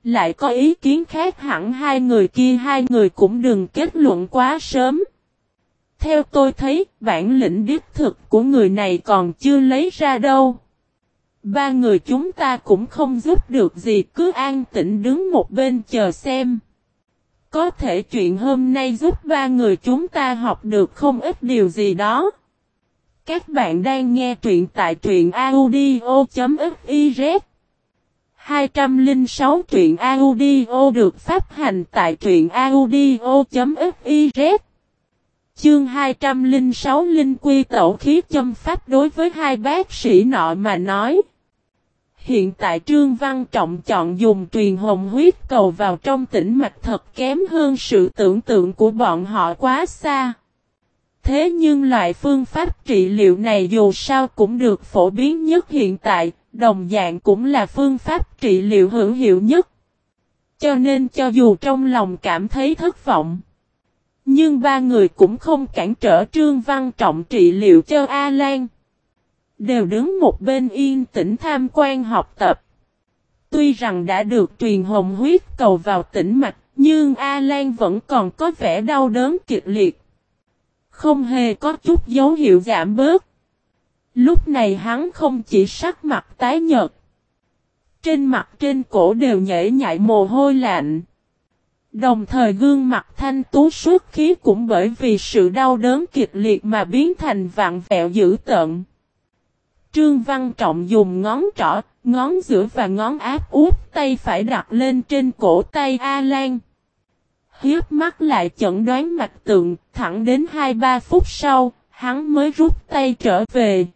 Lại có ý kiến khác hẳn hai người kia hai người cũng đừng kết luận quá sớm. Theo tôi thấy, bản lĩnh đích thực của người này còn chưa lấy ra đâu. Ba người chúng ta cũng không giúp được gì, cứ an tĩnh đứng một bên chờ xem. Có thể chuyện hôm nay giúp ba người chúng ta học được không ít điều gì đó. Các bạn đang nghe truyện tại truyện audio.fiz. hai trăm lẻ sáu truyện audio được phát hành tại truyện audio.fiz. Chương hai trăm lẻ sáu Linh Quy Tẩu Khí Châm Pháp. Đối với hai bác sĩ nọ mà nói, hiện tại Trương Văn Trọng chọn dùng truyền hồn huyết cầu vào trong tĩnh mạch thật kém hơn sự tưởng tượng của bọn họ quá xa. Thế nhưng loại phương pháp trị liệu này dù sao cũng được phổ biến nhất hiện tại, đồng dạng cũng là phương pháp trị liệu hữu hiệu nhất. Cho nên cho dù trong lòng cảm thấy thất vọng, nhưng ba người cũng không cản trở Trương Văn Trọng trị liệu cho A Lan. Đều đứng một bên yên tĩnh tham quan học tập. Tuy rằng đã được truyền hồn huyết cầu vào tĩnh mạch, nhưng A Lan vẫn còn có vẻ đau đớn kịch liệt. Không hề có chút dấu hiệu giảm bớt. Lúc này hắn không chỉ sắc mặt tái nhợt, trên mặt trên cổ đều nhễ nhại mồ hôi lạnh. Đồng thời gương mặt thanh tú xuất khí cũng bởi vì sự đau đớn kịch liệt mà biến thành vặn vẹo dữ tợn. Trương Văn Trọng dùng ngón trỏ, ngón giữa và ngón áp út tay phải đặt lên trên cổ tay A Lan. Hiếp mắt lại chẩn đoán mạch tượng, thẳng đến hai ba phút sau, hắn mới rút tay trở về.